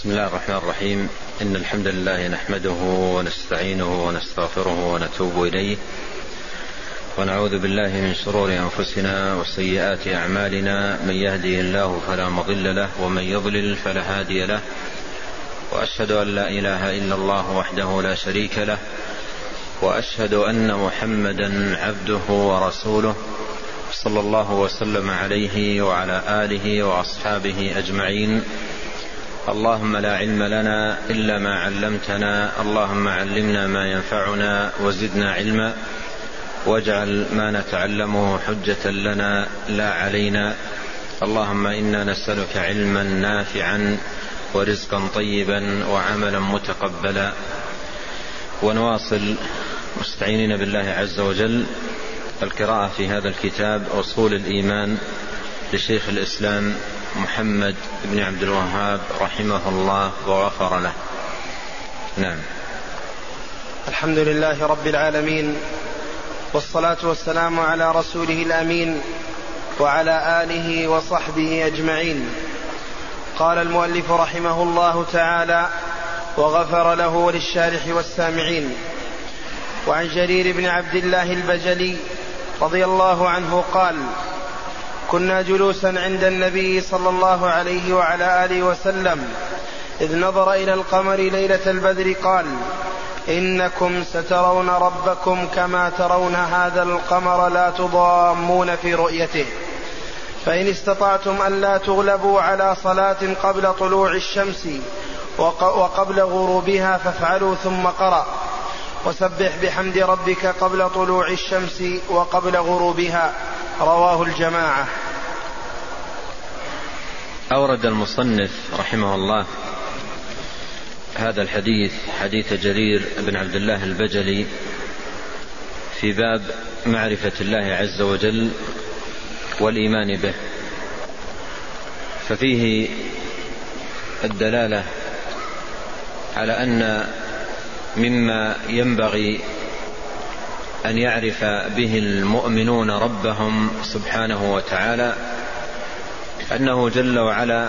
بسم الله الرحمن الرحيم. إن الحمد لله نحمده ونستعينه ونستغفره ونتوب إليه، ونعوذ بالله من شرور أنفسنا وسيئات أعمالنا. من يهده الله فلا مضل له، ومن يضلل فلا هادي له، وأشهد أن لا إله إلا الله وحده لا شريك له، وأشهد أن محمدا عبده ورسوله، صلى الله وسلم عليه وعلى آله وأصحابه أجمعين. اللهم لا علم لنا إلا ما علمتنا، اللهم علمنا ما ينفعنا وزدنا علما، واجعل ما نتعلمه حجة لنا لا علينا. اللهم إنا نسألك علما نافعا ورزقا طيبا وعملا متقبلا. ونواصل مستعينين بالله عز وجل القراءة في هذا الكتاب أصول الإيمان لشيخ الإسلام محمد بن عبد الوهاب رحمه الله وغفر له. نعم. الحمد لله رب العالمين، والصلاة والسلام على رسوله الأمين وعلى آله وصحبه أجمعين. قال المؤلف رحمه الله تعالى وغفر له وللشارح والسامعين. وعن جرير بن عبد الله البجلي رضي الله عنه قال: كنا جلوسا عند النبي صلى الله عليه وعلى آله وسلم إذ نظر إلى القمر ليلة البدر قال: إنكم سترون ربكم كما ترون هذا القمر لا تضامون في رؤيته، فإن استطعتم أن لا تغلبوا على صلاة قبل طلوع الشمس وقبل غروبها فافعلوا. ثم قرأ: وسبح بحمد ربك قبل طلوع الشمس وقبل غروبها. رواه الجماعة. أورد المصنف رحمه الله هذا الحديث، حديث جرير بن عبد الله البجلي، في باب معرفة الله عز وجل والإيمان به، ففيه الدلالة على أن مما ينبغي أن يعرف به المؤمنون ربهم سبحانه وتعالى أنه جل وعلا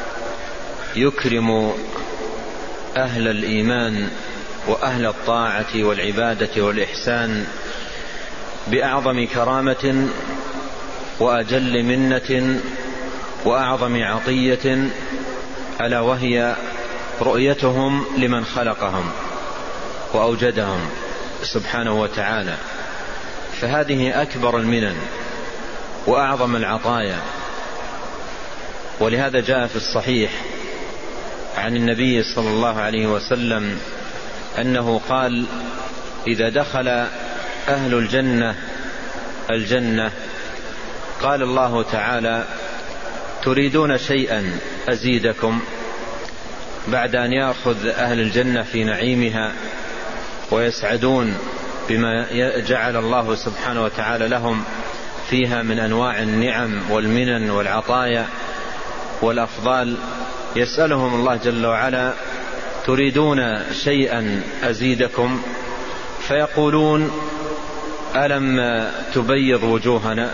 يكرم أهل الإيمان وأهل الطاعة والعبادة والإحسان بأعظم كرامة وأجل منة وأعظم عطية، ألا وهي رؤيتهم لمن خلقهم وأوجدهم سبحانه وتعالى. فهذه أكبر المنن وأعظم العطايا. ولهذا جاء في الصحيح عن النبي صلى الله عليه وسلم أنه قال: إذا دخل أهل الجنة قال الله تعالى: تريدون شيئا أزيدكم؟ بعد أن يأخذ أهل الجنة في نعيمها ويسعدون بما جعل الله سبحانه وتعالى لهم فيها من أنواع النعم والمنن والعطايا والأفضال، يسألهم الله جل وعلا: تريدون شيئا أزيدكم؟ فيقولون: ألم تبيض وجوهنا؟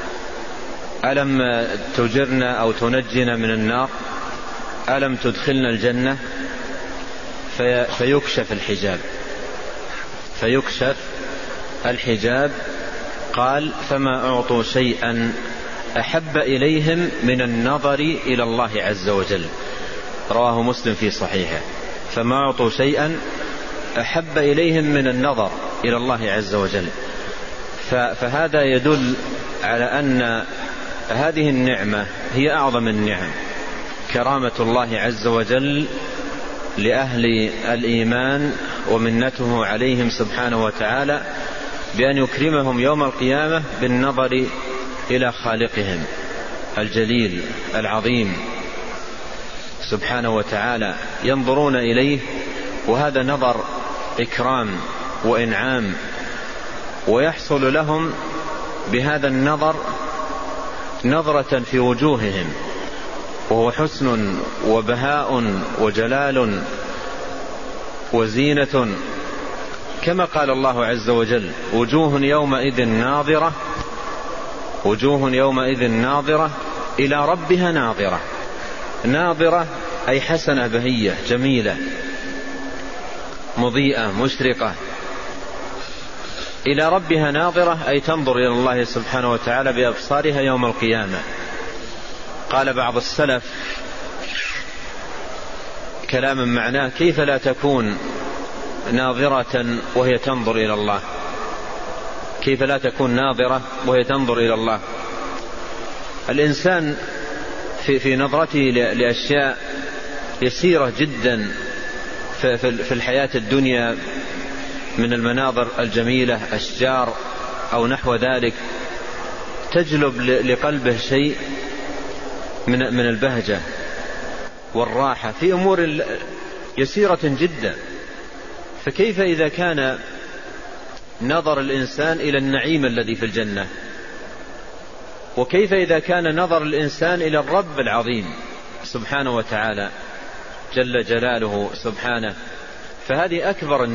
ألم تجرنا أو تنجنا من النار؟ ألم تدخلنا الجنة؟ فيكشف الحجاب. قال: فما أعطوا شيئا أحب إليهم من النظر إلى الله عز وجل. رواه مسلم في صحيحه. فما أعطوا شيئا أحب إليهم من النظر إلى الله عز وجل. فهذا يدل على أن هذه النعمة هي أعظم النعم، كرامة الله عز وجل لأهل الإيمان ومنته عليهم سبحانه وتعالى بأن يكرمهم يوم القيامة بالنظر إلى خالقهم الجليل العظيم سبحانه وتعالى، ينظرون إليه، وهذا نظر إكرام وإنعام، ويحصل لهم بهذا النظر نظرة في وجوههم، وهو حسن وبهاء وجلال وزينة، كما قال الله عز وجل: وجوه يومئذ ناظرة إلى ربها ناظرة. ناظرة أي حسنة بهية جميلة مضيئة مشرقة، إلى ربها ناظرة، أي تنظر إلى الله سبحانه وتعالى بأبصارها يوم القيامة. قال بعض السلف كلاما معناه: كيف لا تكون ناظرة وهي تنظر إلى الله؟ كيف لا تكون ناظرة وهي تنظر إلى الله؟ الإنسان في نظرته لأشياء يسيرة جدا في الحياة الدنيا من المناظر الجميلة، أشجار أو نحو ذلك، تجلب لقلبه شيء من البهجة والراحة في أمور يسيرة جدا. فكيف إذا كان نظر الإنسان إلى النعيم الذي في الجنة؟ وكيف إذا كان نظر الإنسان إلى الرب العظيم سبحانه وتعالى جل جلاله سبحانه؟ فهذه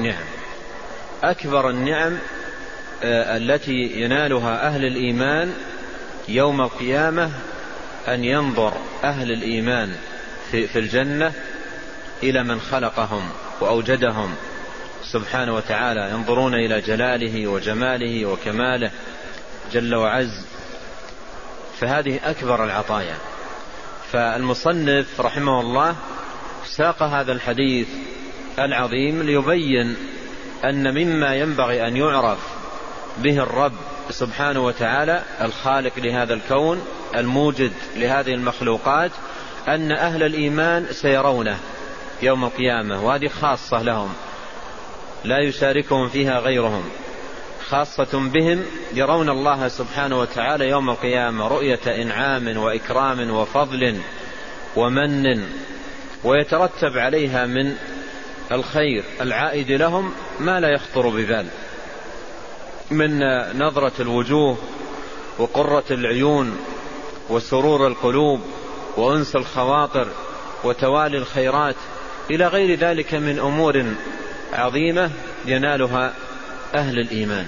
أكبر النعم التي ينالها أهل الإيمان يوم القيامة، أن ينظر أهل الإيمان في الجنة إلى من خلقهم وأوجدهم سبحانه وتعالى، ينظرون إلى جلاله وجماله وكماله جل وعز. فهذه أكبر العطايا. فالمصنف رحمه الله ساق هذا الحديث العظيم ليبين أن مما ينبغي أن يعرف به الرب سبحانه وتعالى الخالق لهذا الكون الموجد لهذه المخلوقات، أن أهل الإيمان سيرونه يوم القيامة، وهذه خاصة لهم لا يشاركهم فيها غيرهم، خاصة بهم، يرون الله سبحانه وتعالى يوم القيامة رؤية إنعام وإكرام وفضل ومن، ويترتب عليها من الخير العائد لهم ما لا يخطر ببال، من نظرة الوجوه وقرة العيون وسرور القلوب وأنس الخواطر وتوالي الخيرات إلى غير ذلك من أمور عظيمة ينالها أهل الإيمان.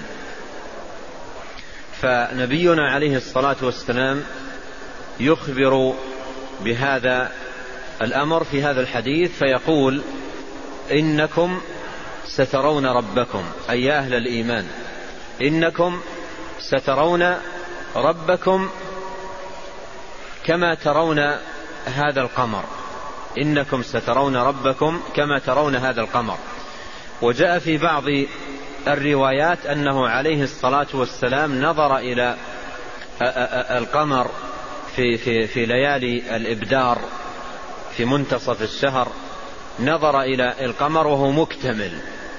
فنبينا عليه الصلاة والسلام يخبر بهذا الأمر في هذا الحديث، فيقول: إنكم سترون ربكم، أي يا أهل الإيمان إنكم سترون ربكم كما ترون هذا القمر، إنكم سترون ربكم كما ترون هذا القمر. وجاء في بعض الروايات أنه عليه الصلاة والسلام نظر إلى القمر في ليالي الإبدار في منتصف الشهر، نظر إلى القمر وهو مكتمل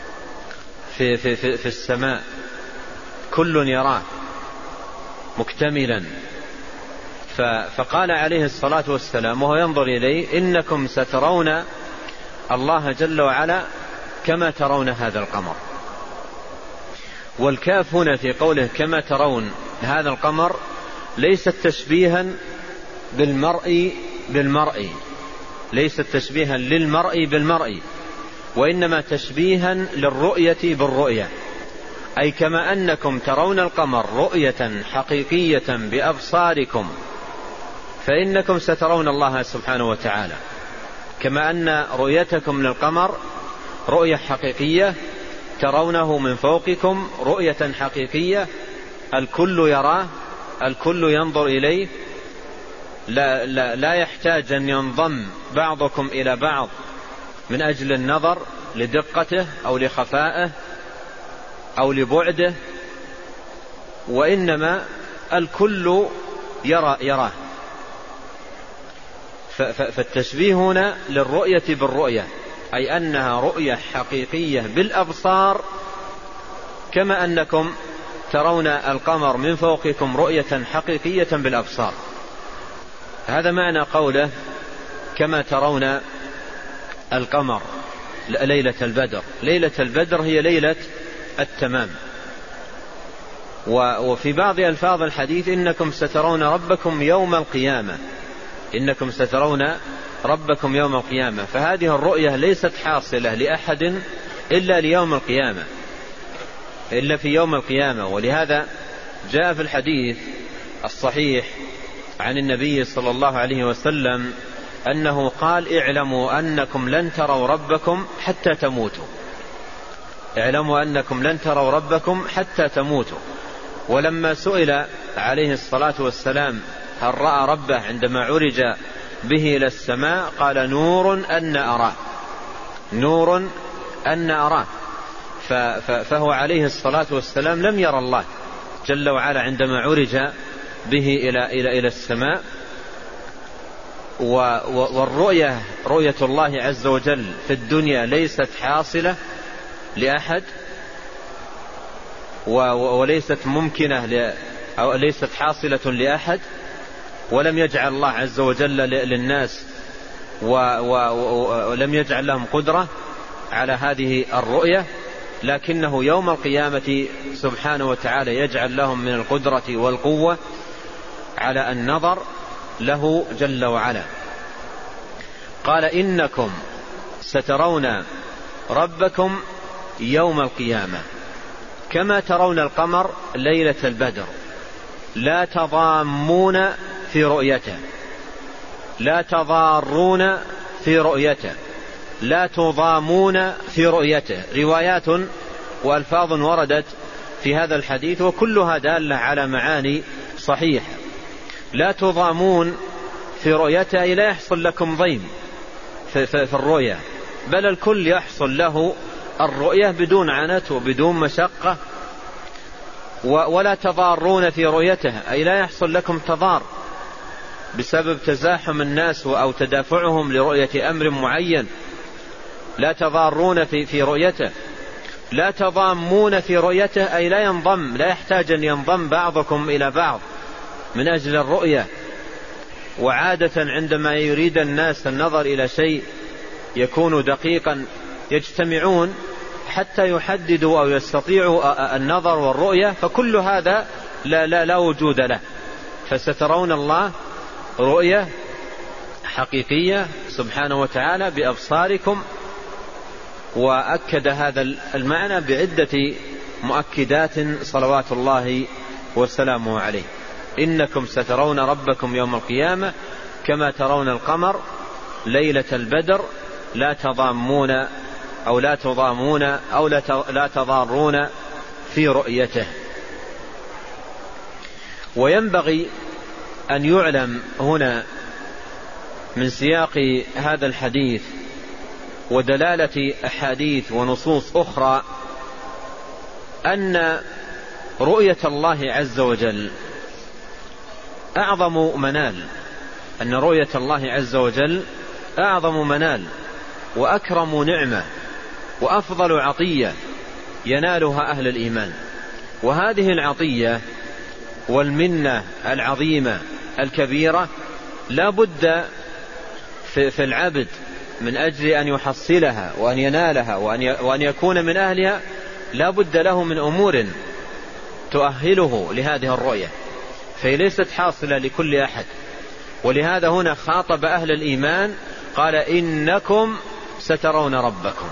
في السماء، كل يراه مكتملا. فقال عليه الصلاة والسلام وهو ينظر إليه: إنكم سترون الله جل وعلا كما ترون هذا القمر. والكاف هنا في قوله كما ترون هذا القمر ليست تشبيها بالمرء، ليست تشبيها للمرء بالمرء، وإنما تشبيها للرؤية بالرؤية، أي كما أنكم ترون القمر رؤية حقيقية بأبصاركم فإنكم سترون الله سبحانه وتعالى، كما أن رؤيتكم للقمر رؤية حقيقية ترونه من فوقكم رؤية حقيقية، الكل يراه، الكل ينظر إليه، لا يحتاج أن ينضم بعضكم إلى بعض من أجل النظر لدقته أو لخفائه أو لبعده، وإنما الكل يراه. فالتشبيه هنا للرؤية بالرؤية، أي أنها رؤية حقيقية بالأبصار، كما أنكم ترون القمر من فوقكم رؤية حقيقية بالأبصار. هذا معنى قوله كما ترون القمر ليلة البدر. ليلة البدر هي ليلة التمام. وفي بعض ألفاظ الحديث إنكم سترون ربكم يوم القيامة، إنكم سترون ربكم يوم القيامة. فهذه الرؤية ليست حاصلة لأحد إلا ليوم القيامة، إلا في يوم القيامة. ولهذا جاء في الحديث الصحيح عن النبي صلى الله عليه وسلم أنه قال اعلموا أنكم لن تروا ربكم حتى تموتوا، اعلموا أنكم لن تروا ربكم حتى تموتوا. ولما سئل عليه الصلاة والسلام هل رأى ربه عندما عرج به إلى السماء قال نور أن أراه، نور أن أراه. فهو عليه الصلاة والسلام لم يرى الله جل وعلا عندما عرج به إلى السماء. والرؤية، رؤية الله عز وجل في الدنيا ليست حاصلة لأحد وليست ممكنة أو ليست حاصلة لأحد، ولم يجعل الله عز وجل للناس ولم يجعل لهم قدرة على هذه الرؤية، لكنه يوم القيامة سبحانه وتعالى يجعل لهم من القدرة والقوة على النظر له جل وعلا. قال إنكم سترون ربكم يوم القيامة كما ترون القمر ليلة البدر لا تضامون في رؤيته، لا تضارون في رؤيته، لا تضامون في رؤيته. روايات وألفاظ وردت في هذا الحديث وكلها دالة على معاني صحيحة. لا تضامون في رؤيته لا يحصل لكم ضيم في الرؤية، بل الكل يحصل له الرؤية بدون عنت وبدون مشقة. ولا تضارون في رؤيته أي لا يحصل لكم تضار بسبب تزاحم الناس أو تدافعهم لرؤية أمر معين. لا تضارون في رؤيته. لا تضامون في رؤيته أي لا ينضم، لا يحتاج أن ينضم بعضكم إلى بعض من أجل الرؤية. وعادة عندما يريد الناس النظر إلى شيء يكون دقيقا يجتمعون حتى يحددوا أو يستطيعوا النظر والرؤية، فكل هذا لا وجود له. فسترون الله رؤية حقيقية سبحانه وتعالى بأبصاركم. وأكد هذا المعنى بعدة مؤكدات صلوات الله وسلامه عليه. إنكم سترون ربكم يوم القيامة كما ترون القمر ليلة البدر لا تضامون أو لا تضامون أو لا تضارون في رؤيته. وينبغي أن يعلم هنا من سياق هذا الحديث ودلالة أحاديث ونصوص أخرى أن رؤية الله عز وجل أعظم منال، أن رؤية الله عز وجل أعظم منال وأكرم نعمة وأفضل عطية ينالها أهل الإيمان. وهذه العطية والمنة العظيمة الكبيرة لا بد في العبد من أجل أن يحصلها وأن ينالها وأن يكون من أهلها لا بد له من أمور تؤهله لهذه الرؤية، فهي ليست حاصلة لكل أحد. ولهذا هنا خاطب أهل الإيمان قال إنكم سترون ربكم،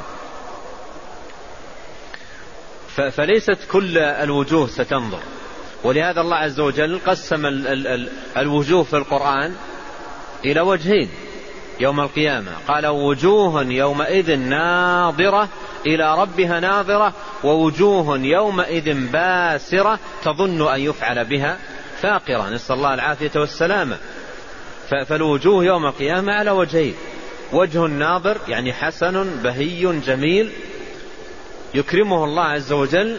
فليست كل الوجوه ستنظر. ولهذا الله عز وجل قسم الوجوه في القرآن إلى وجهين يوم القيامة، قال وجوه يومئذ ناظرة إلى ربها ناظرة ووجوه يومئذ باسرة تظن أن يفعل بها فاقرة، نسأل الله العافية والسلامة. فالوجوه يوم القيامة على وجهين، وجه الناظر يعني حسن بهي جميل يكرمه الله عز وجل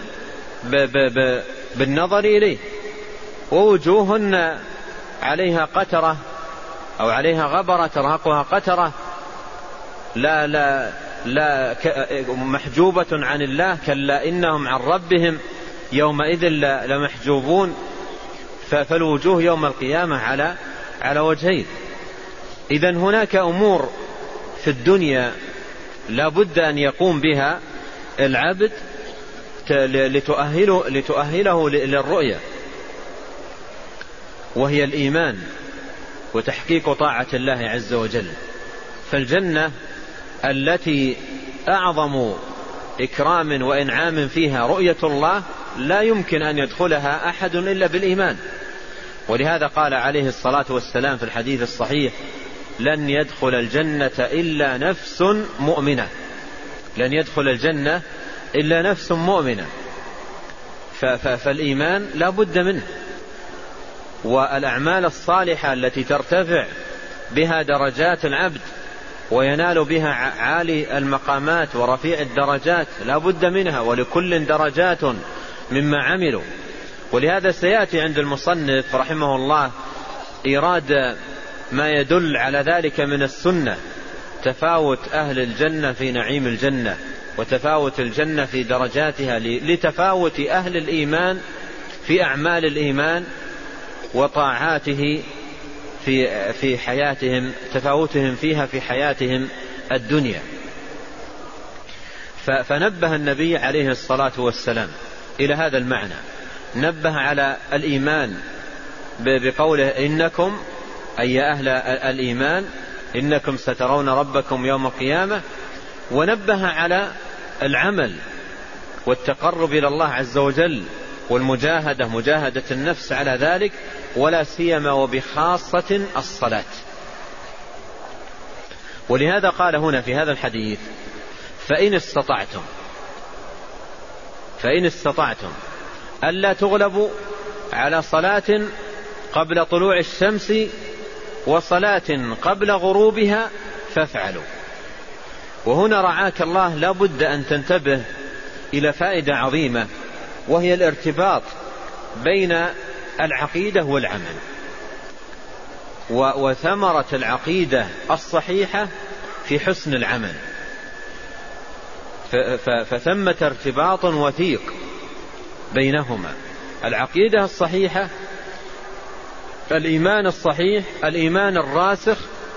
بالنظر إليه، ووجوه عليها قترة أو عليها غبرة ترهقها قترة لا محجوبة عن الله، كلا إنهم عن ربهم يومئذ لمحجوبون. فالوجوه يوم القيامة على وجهين. إذن هناك أمور في الدنيا لا بد أن يقوم بها العبد لتؤهله للرؤية، وهي الإيمان وتحقيق طاعة الله عز وجل. فالجنة التي أعظم إكرام وإنعام فيها رؤية الله لا يمكن أن يدخلها أحد إلا بالإيمان. ولهذا قال عليه الصلاة والسلام في الحديث الصحيح لن يدخل الجنة إلا نفس مؤمنة، لن يدخل الجنة إلا نفس مؤمنة. فالإيمان لا بد منه، والأعمال الصالحة التي ترتفع بها درجات العبد وينال بها عالي المقامات ورفيع الدرجات لا بد منها، ولكل درجات مما عملوا. ولهذا سيأتي عند المصنف رحمه الله إيراد ما يدل على ذلك من السنة، تفاوت أهل الجنة في نعيم الجنة، وتفاوت الجنة في درجاتها لتفاوت أهل الإيمان في أعمال الإيمان وطاعاته في حياتهم، تفاوتهم فيها في حياتهم الدنيا. فنبه النبي عليه الصلاة والسلام إلى هذا المعنى، نبه على الإيمان بقوله إنكم أي أهل الإيمان إنكم سترون ربكم يوم القيامة، ونبه على العمل والتقرب إلى الله عز وجل والمجاهدة، مجاهدة النفس على ذلك، ولا سيما وبخاصة الصلاة. ولهذا قال هنا في هذا الحديث فإن استطعتم ألا تغلبوا على صلاة قبل طلوع الشمس وصلاة قبل غروبها فافعلوا. وهنا رعاك الله لا بد أن تنتبه إلى فائدة عظيمة، وهي الارتباط بين العقيدة والعمل، وثمرة العقيدة الصحيحة في حسن العمل. فثمة ارتباط وثيق بينهما، العقيدة الصحيحة، الإيمان الصحيح، الإيمان الراسخ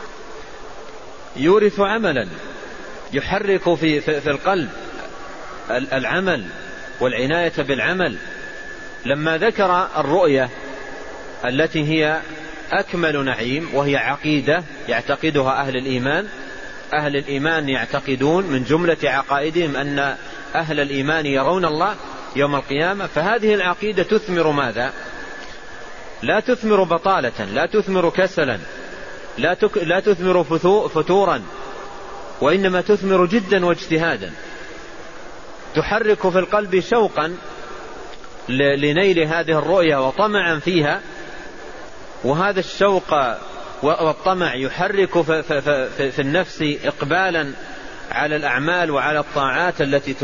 يورث عملا، يحرك في القلب العمل والعناية بالعمل. لما ذكر الرؤية التي هي أكمل نعيم وهي عقيدة يعتقدها أهل الإيمان، أهل الإيمان يعتقدون من جملة عقائدهم أن أهل الإيمان يرون الله يوم القيامة، فهذه العقيدة تثمر ماذا؟ لا تثمر بطالة، لا تثمر كسلا، لا تثمر فتورا، وإنما تثمر جدا واجتهادا، تحرك في القلب شوقا لنيل هذه الرؤية وطمعا فيها، وهذا الشوق والطمع يحرك في النفس إقبالا على الأعمال وعلى الطاعات التي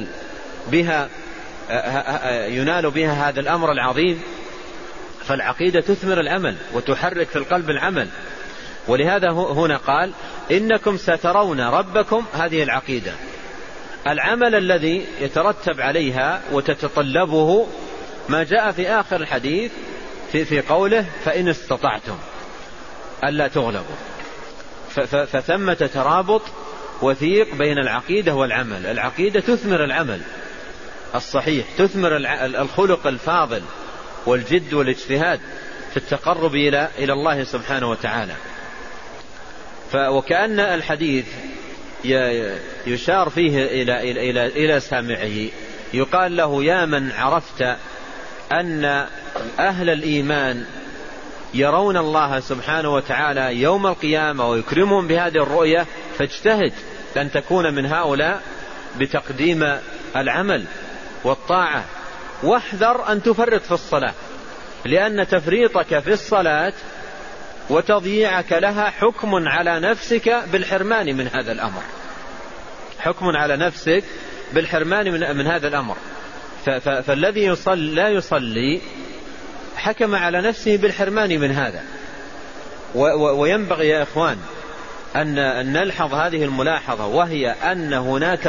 ينال بها هذا الأمر العظيم. فالعقيدة تثمر العمل وتحرك في القلب العمل. ولهذا هنا قال إنكم سترون ربكم، هذه العقيدة. العمل الذي يترتب عليها وتتطلبه ما جاء في آخر الحديث في قوله فإن استطعتم ألا تغلبوا. فثمة ترابط وثيق بين العقيدة والعمل. العقيدة تثمر العمل الصحيح، تثمر الخلق الفاضل والجد والاجتهاد في التقرب إلى الله سبحانه وتعالى. وكأن الحديث يشار فيه إلى سامعه، يقال له يا من عرفت أن أهل الإيمان يرون الله سبحانه وتعالى يوم القيامة ويكرمهم بهذه الرؤية، فاجتهد لن تكون من هؤلاء بتقديم العمل والطاعة، واحذر أن تفرط في الصلاة، لأن تفريطك في الصلاة وتضييعك لها حكم على نفسك بالحرمان من هذا الأمر، حكم على نفسك بالحرمان من هذا الأمر. فالذي لا يصلي حكم على نفسه بالحرمان من هذا. وينبغي يا إخوان أن نلحظ هذه الملاحظة، وهي أن هناك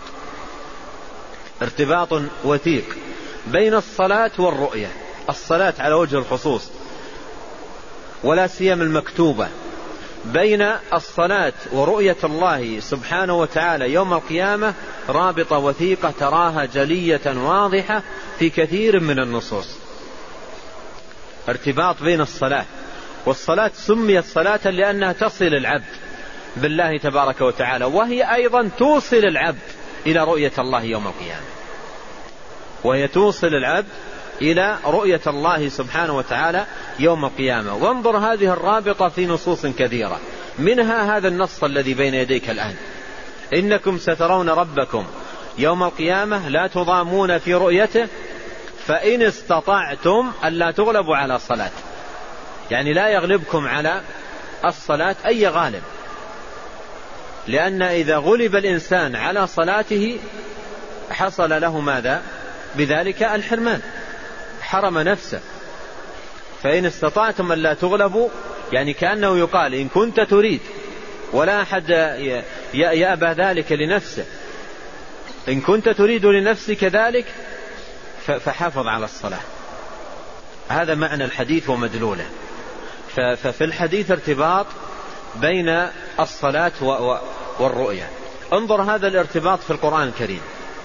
ارتباط وثيق بين الصلاة والرؤية. الصلاة على وجه الخصوص ولا سيما المكتوبة، بين الصلاة ورؤية الله سبحانه وتعالى يوم القيامة رابطة وثيقة تراها جلية واضحة في كثير من النصوص. ارتباط بين الصلاة، والصلاة سميت صلاة لأنها تصل العبد بالله تبارك وتعالى، وهي أيضا توصل العبد إلى رؤية الله يوم القيامة، وهي توصل العبد إلى رؤية الله سبحانه وتعالى يوم القيامة. وانظر هذه الرابطة في نصوص كثيرة، منها هذا النص الذي بين يديك الآن: إنكم سترون ربكم يوم القيامة لا تضامون في رؤيته فإن استطعتم ألا تغلبوا على الصلاة. يعني لا يغلبكم على الصلاة أي غالب، لأن إذا غلب الإنسان على صلاته حصل له ماذا؟ بذلك الحرمان، حرم نفسه. فإن استطعتم ألا تغلبوا، يعني كأنه يقال إن كنت تريد، ولا أحد يأبى ذلك لنفسه، إن كنت تريد لنفسك ذلك فحافظ على الصلاة. هذا معنى الحديث ومدلوله. ففي الحديث ارتباط بين الصلاة والرؤية. انظر هذا الارتباط في القرآن الكريم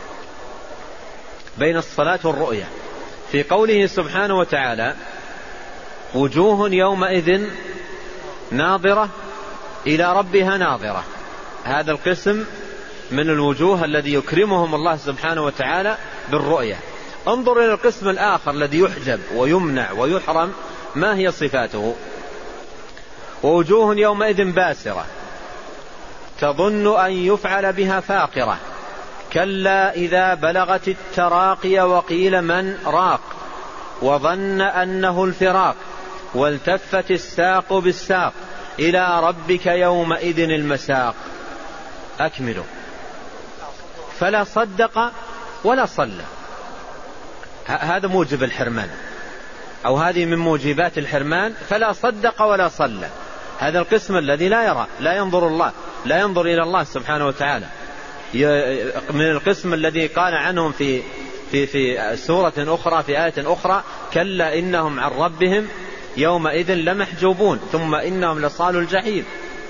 بين الصلاة والرؤية في قوله سبحانه وتعالى: وجوه يومئذ ناظرة إلى ربها ناظرة. هذا القسم من الوجوه الذي يكرمهم الله سبحانه وتعالى بالرؤية. انظر إلى القسم الآخر الذي يحجب ويمنع ويحرم، ما هي صفاته؟ ووجوه يومئذ باسرة تظن أن يفعل بها فاقرة كلا إذا بلغت التراقي وقيل من راق وظن أنه الفراق والتفت الساق بالساق إلى ربك يومئذ المساق. أكملوا. فلا صدق ولا صلى. هذا موجب الحرمان، أو هذه من موجبات الحرمان. فلا صدق ولا صلى. هذا القسم الذي لا يرى، لا ينظر الله، لا ينظر إلى الله سبحانه وتعالى. من القسم الذي قال عنهم في سورة أخرى، في آية أخرى: كلا إنهم عن ربهم يومئذ لمحجوبون ثم إنهم لصالوا الجحيم.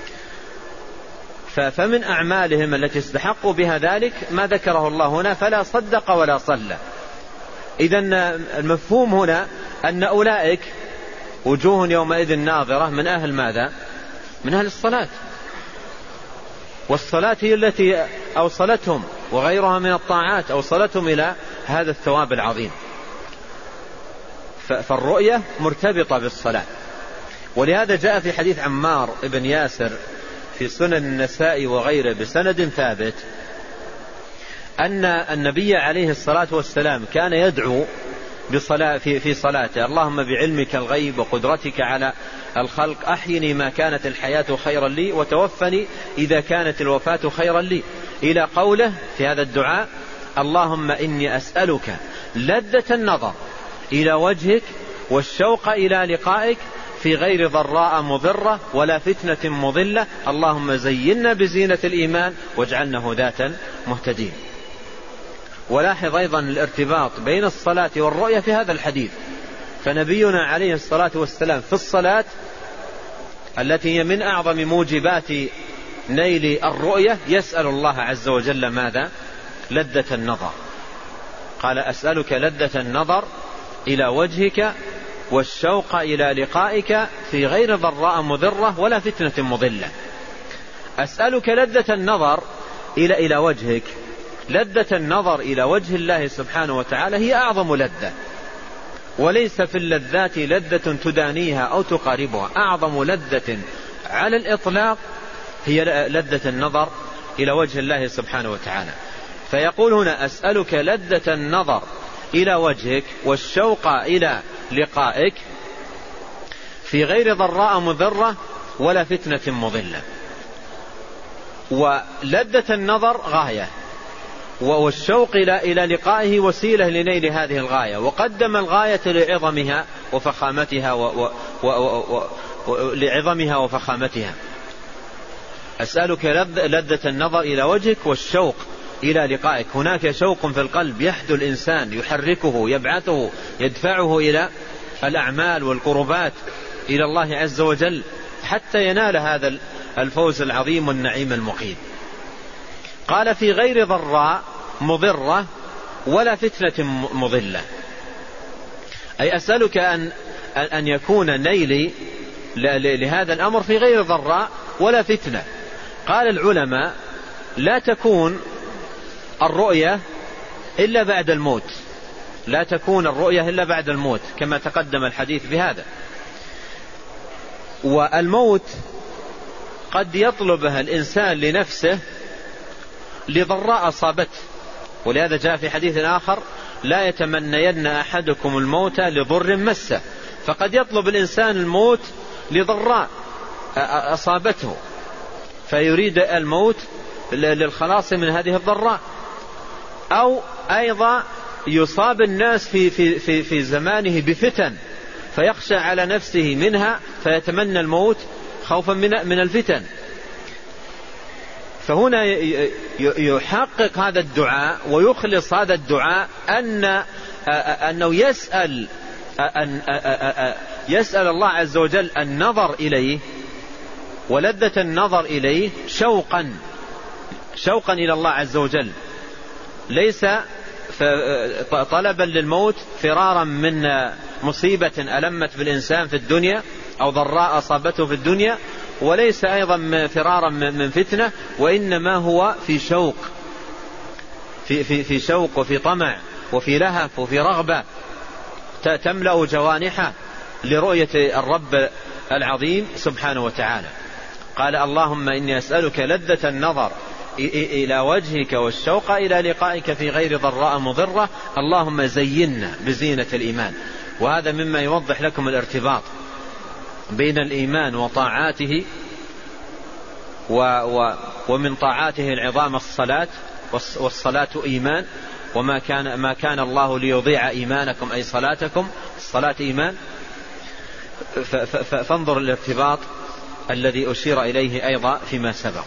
فمن أعمالهم التي استحقوا بها ذلك ما ذكره الله هنا: فلا صدق ولا صلى. إذن المفهوم هنا أن أولئك وجوه يومئذ ناظرة من أهل ماذا؟ من أهل الصلاة، والصلاة هي التي أوصلتهم، وغيرها من الطاعات أوصلتهم إلى هذا الثواب العظيم. فالرؤية مرتبطة بالصلاة. ولهذا جاء في حديث عمار بن ياسر في سنن النسائي وغيره بسند ثابت أن النبي عليه الصلاة والسلام كان يدعو في صلاته: اللهم بعلمك الغيب وقدرتك على الخلق أحيني ما كانت الحياة خيرا لي وتوفني إذا كانت الوفاة خيرا لي، إلى قوله في هذا الدعاء: اللهم إني أسألك لذة النظر إلى وجهك والشوق إلى لقائك في غير ضراء مضرة ولا فتنة مضلة، اللهم زينا بزينة الإيمان واجعلنا هداة مهتدين. ولاحظ أيضا الارتباط بين الصلاة والرؤية في هذا الحديث. فنبينا عليه الصلاة والسلام في الصلاة التي هي من أعظم موجبات نيل الرؤية يسأل الله عز وجل ماذا؟ لذة النظر. قال: أسألك لذة النظر إلى وجهك والشوق إلى لقائك في غير ضراء مضرة ولا فتنة مضلة. أسألك لذة النظر إلى وجهك. لذة النظر إلى وجه الله سبحانه وتعالى هي أعظم لذة، وليس في اللذات لذة تدانيها أو تقاربها. أعظم لذة على الإطلاق هي لذة النظر إلى وجه الله سبحانه وتعالى. فيقول هنا: أسألك لذة النظر إلى وجهك والشوق إلى لقائك في غير ضراء مضرة ولا فتنة مضلة. ولذة النظر غاية، والشوق إلى لقائه وسيلة لنيل هذه الغاية، وقدم الغاية لعظمها وفخامتها أسألك لذة النظر إلى وجهك والشوق إلى لقائك. هناك شوق في القلب يحدو الإنسان، يحركه، يبعثه، يدفعه إلى الأعمال والقربات إلى الله عز وجل حتى ينال هذا الفوز العظيم والنعيم المقيم. قال: في غير ضراء مضرة ولا فتنة مضلة. أي أسألك أن يكون نيلي لهذا الأمر في غير ضراء ولا فتنة. قال العلماء: لا تكون الرؤية إلا بعد الموت، لا تكون الرؤية إلا بعد الموت كما تقدم الحديث بهذا. والموت قد يطلبها الإنسان لنفسه لضراء أصابته، ولهذا جاء في حديث آخر: لا يتمنين أحدكم الموت لضر مسه. فقد يطلب الإنسان الموت لضراء أصابته، فيريد الموت للخلاص من هذه الضراء. أو أيضا يصاب الناس في زمانه بفتن، فيخشى على نفسه منها فيتمنى الموت خوفا من الفتن. فهنا يحقق هذا الدعاء ويخلص هذا الدعاء أنه يسأل الله عز وجل النظر إليه ولذة النظر إليه شوقا إلى الله عز وجل، ليس طلبا للموت فرارا من مصيبة ألمت بالإنسان في الدنيا أو ضراء أصابته في الدنيا، وليس أيضا فرارا من فتنة، وإنما هو في شوق في شوق وفي طمع وفي لهف وفي رغبة تملأ جوانحه لرؤية الرب العظيم سبحانه وتعالى. قال: اللهم إني أسألك لذة النظر إلى وجهك والشوق إلى لقائك في غير ضراء مضرة، اللهم زينا بزينة الإيمان. وهذا مما يوضح لكم الارتباط بين الإيمان وطاعاته، ومن طاعاته العظام الصلاة، والصلاة إيمان، وما كان الله ليضيع إيمانكم أي صلاتكم، الصلاة إيمان. فانظر الارتباط الذي أشير إليه أيضا فيما سبق.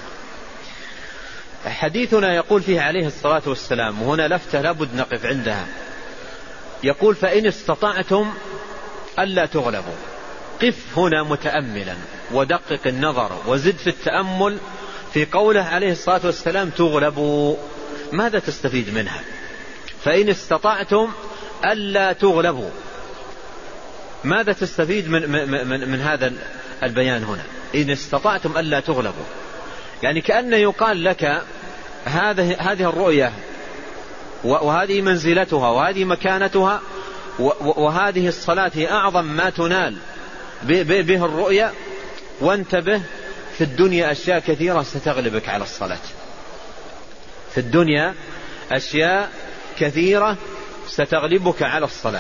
حديثنا يقول فيه عليه الصلاة والسلام، وهنا لفتة لابد نقف عندها، يقول: فإن استطعتم ألا تغلبوا. قف هنا متأملا ودقق النظر وزد في التأمل في قوله عليه الصلاة والسلام تغلبوا. ماذا تستفيد منها؟ فإن استطعتم ألا تغلبوا، ماذا تستفيد من هذا البيان هنا؟ إن استطعتم ألا تغلبوا، يعني كأنه يقال لك هذه الرؤية وهذه منزلتها وهذه مكانتها وهذه الصلاة هي أعظم ما تنال به الرؤية، وانتبه، في الدنيا أشياء كثيرة ستغلبك على الصلاة. في الدنيا أشياء كثيرة ستغلبك على الصلاة،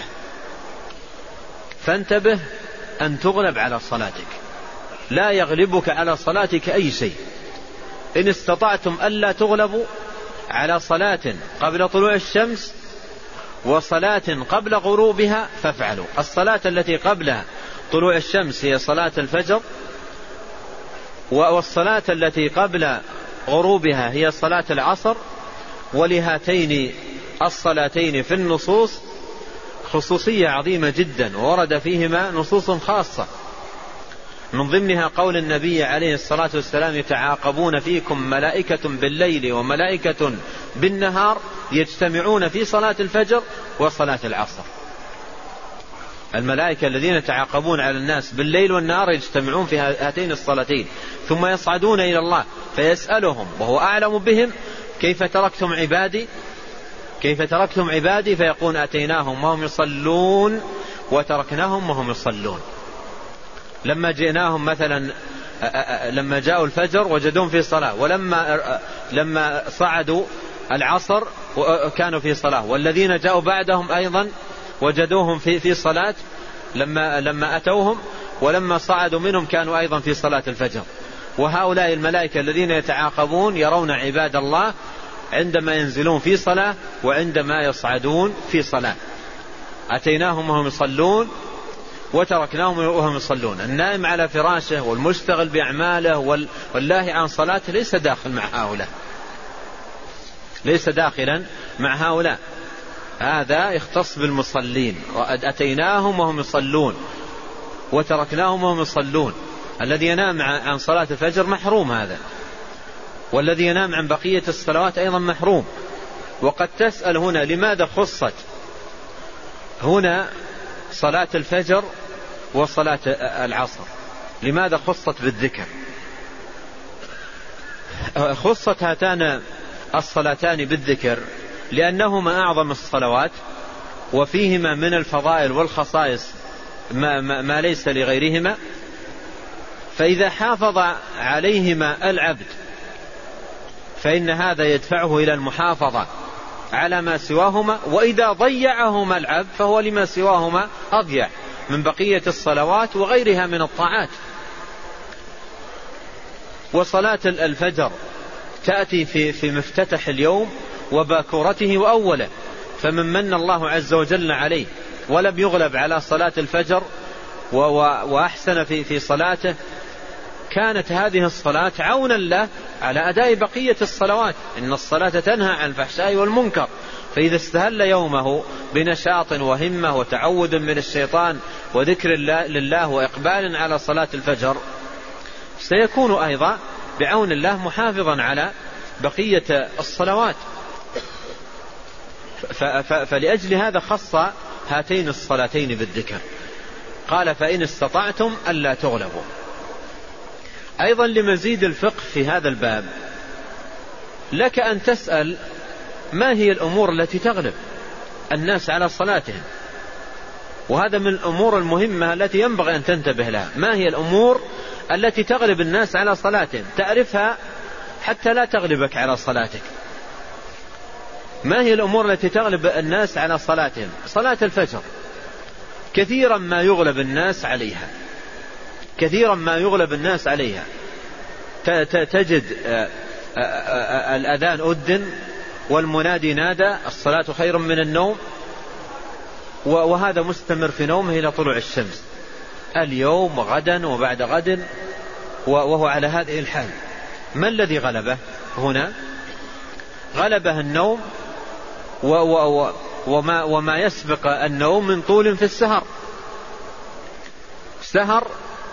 فانتبه أن تغلب على صلاتك، لا يغلبك على صلاتك أي شيء. إن استطعتم ألا تغلبوا على صلاة قبل طلوع الشمس وصلاة قبل غروبها فافعلوا. الصلاة التي قبل طلوع الشمس هي صلاة الفجر، والصلاة التي قبل غروبها هي صلاة العصر. ولهاتين الصلاتين في النصوص خصوصية عظيمة جدا، وورد فيهما نصوص خاصة، من ضمنها قول النبي عليه الصلاة والسلام: يتعاقبون فيكم ملائكة بالليل وملائكة بالنهار يجتمعون في صلاة الفجر وصلاة العصر. الملائكة الذين يتعاقبون على الناس بالليل والنهار يجتمعون في هاتين الصلاتين، ثم يصعدون إلى الله فيسألهم وهو أعلم بهم: كيف تركتم عبادي؟ فيقول: أتيناهم وهم يصلون وتركناهم وهم يصلون. لما جئناهم مثلا لما جاءوا الفجر وجدوهم في صلاة، ولما صعدوا العصر كانوا في صلاة، والذين جاءوا بعدهم أيضا وجدوهم في صلاة لما أتوهم، ولما صعدوا منهم كانوا أيضا في صلاة الفجر. وهؤلاء الملائكة الذين يتعاقبون يرون عباد الله عندما ينزلون في صلاة وعندما يصعدون في صلاة. أتيناهم وهم يصلون وتركناهم وهم يصلون. النائم على فراشه والمشتغل بأعماله والله عن صلاته ليس داخلا مع هؤلاء، هذا يختص بالمصلين. أتيناهم وهم يصلون وتركناهم وهم يصلون. الذي ينام عن صلاة الفجر محروم هذا، والذي ينام عن بقية الصلوات أيضا محروم. وقد تسأل هنا لماذا خصت هنا صلاة الفجر وصلاة العصر؟ لماذا خصت بالذكر؟ خصت هاتان الصلاتان بالذكر لأنهما أعظم الصلوات، وفيهما من الفضائل والخصائص ما ليس لغيرهما. فإذا حافظ عليهما العبد فإن هذا يدفعه إلى المحافظة على ما سواهما، وإذا ضيعهما العبد فهو لما سواهما أضيع من بقية الصلوات وغيرها من الطاعات. وصلاة الفجر تأتي في مفتتح اليوم وباكورته وأوله، فمن من الله عز وجل عليه ولم يغلب على صلاة الفجر وأحسن في صلاته، كانت هذه الصلاة عونا له على أداء بقية الصلوات. إن الصلاة تنهى عن الفحشاء والمنكر، فإذا استهل يومه بنشاط وهمة وتعوذ من الشيطان وذكر لله وإقبال على صلاة الفجر سيكون أيضا بعون الله محافظا على بقية الصلوات. فلأجل هذا خص هاتين الصلاتين بالذكر، قال فإن استطعتم ألا تغلبوا. أيضا لمزيد الفقه في هذا الباب لك أن تسأل ما هي الأمور التي تغلب الناس على صلاتهم، وهذا من الأمور المهمة التي ينبغي أن تنتبه لها. ما هي الأمور التي تغلب الناس على صلاتهم؟ تعرفها حتى لا تغلبك على صلاتك. ما هي الأمور التي تغلب الناس على صلاتهم؟ صلاة الفجر كثيرا ما يغلب الناس عليها، كثيرا ما يغلب الناس عليها. تجد الأذان أذن والمنادي نادى الصلاة خير من النوم، وهذا مستمر في نومه إلى طلوع الشمس، اليوم وغدا وبعد غد، وهو على هذه الحال. ما الذي غلبه هنا؟ غلبه النوم وما يسبق النوم من طول في السهر، سهر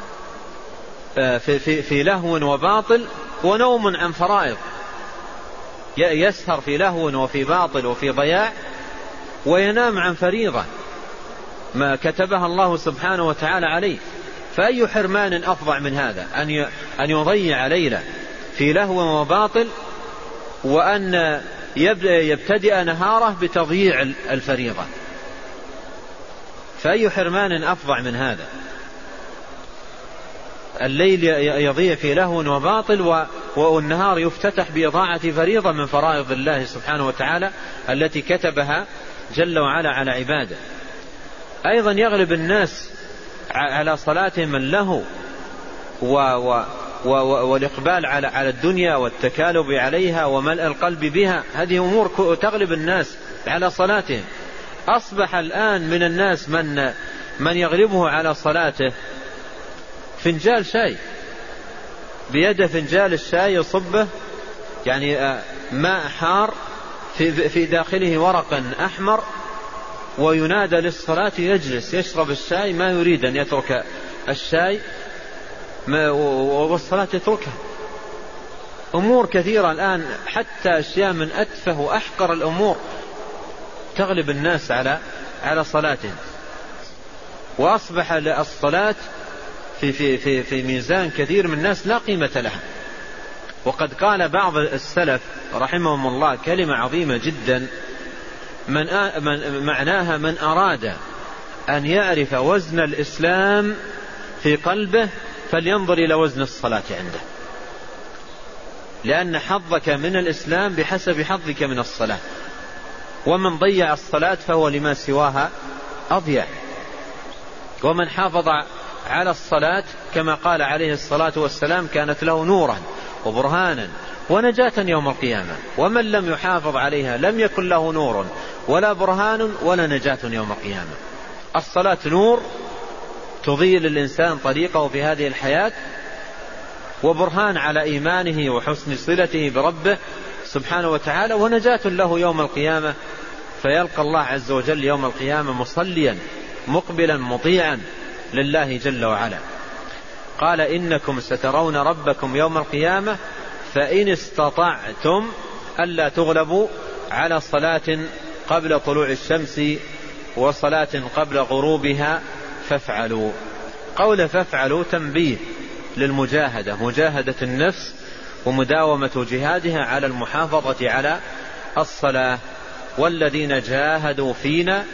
في لهو وباطل ونوم عن فرائض، يسهر في لهو وفي باطل وفي ضياع وينام عن فريضة ما كتبها الله سبحانه وتعالى عليه. فأي حرمان أفظع من هذا أن يضيع ليلة في لهو وباطل، وأن يبتدئ نهاره بتضييع الفريضة. فأي حرمان أفظع من هذا؟ الليل يضيع في لهو وباطل، والنهار يفتتح بإضاعة فريضة من فرائض الله سبحانه وتعالى التي كتبها جل وعلا على عباده. أيضا يغلب الناس على صلاتهم اللهو والإقبال على الدنيا والتكالب عليها وملء القلب بها. هذه أمور تغلب الناس على صلاتهم. أصبح الآن من الناس من يغلبه على صلاته فنجال شاي، بيده فنجال الشاي يصبه يعني ماء حار في داخله ورق أحمر، وينادى للصلاة يجلس يشرب الشاي، ما يريد أن يترك الشاي والصلاة يتركها. أمور كثيرة الآن، حتى أشياء من أتفه وأحقر الأمور تغلب الناس على صلاتهم. وأصبح الصلاة في ميزان كثير من الناس لا قيمة لها. وقد قال بعض السلف رحمهم الله كلمة عظيمة جدا معناها: من أراد أن يعرف وزن الإسلام في قلبه فلينظر إلى وزن الصلاة عنده، لأن حظك من الإسلام بحسب حظك من الصلاة، ومن ضيع الصلاة فهو لما سواها أضيع. ومن حافظ على الصلاة كما قال عليه الصلاة والسلام كانت له نورا وبرهانا ونجاة يوم القيامة، ومن لم يحافظ عليها لم يكن له نور ولا برهان ولا نجاة يوم القيامة. الصلاة نور تضيء للإنسان طريقه في هذه الحياة، وبرهان على إيمانه وحسن صلته بربه سبحانه وتعالى، ونجاة له يوم القيامة، فيلقى الله عز وجل يوم القيامة مصليا مقبلا مطيعا لله جل وعلا. قال: إنكم سترون ربكم يوم القيامة فإن استطعتم ألا تغلبوا على صلاة قبل طلوع الشمس وصلاة قبل غروبها فافعلوا. قول فافعلوا تنبيه للمجاهدة، مجاهدة النفس ومداومة جهادها على المحافظة على الصلاة. والذين جاهدوا فينا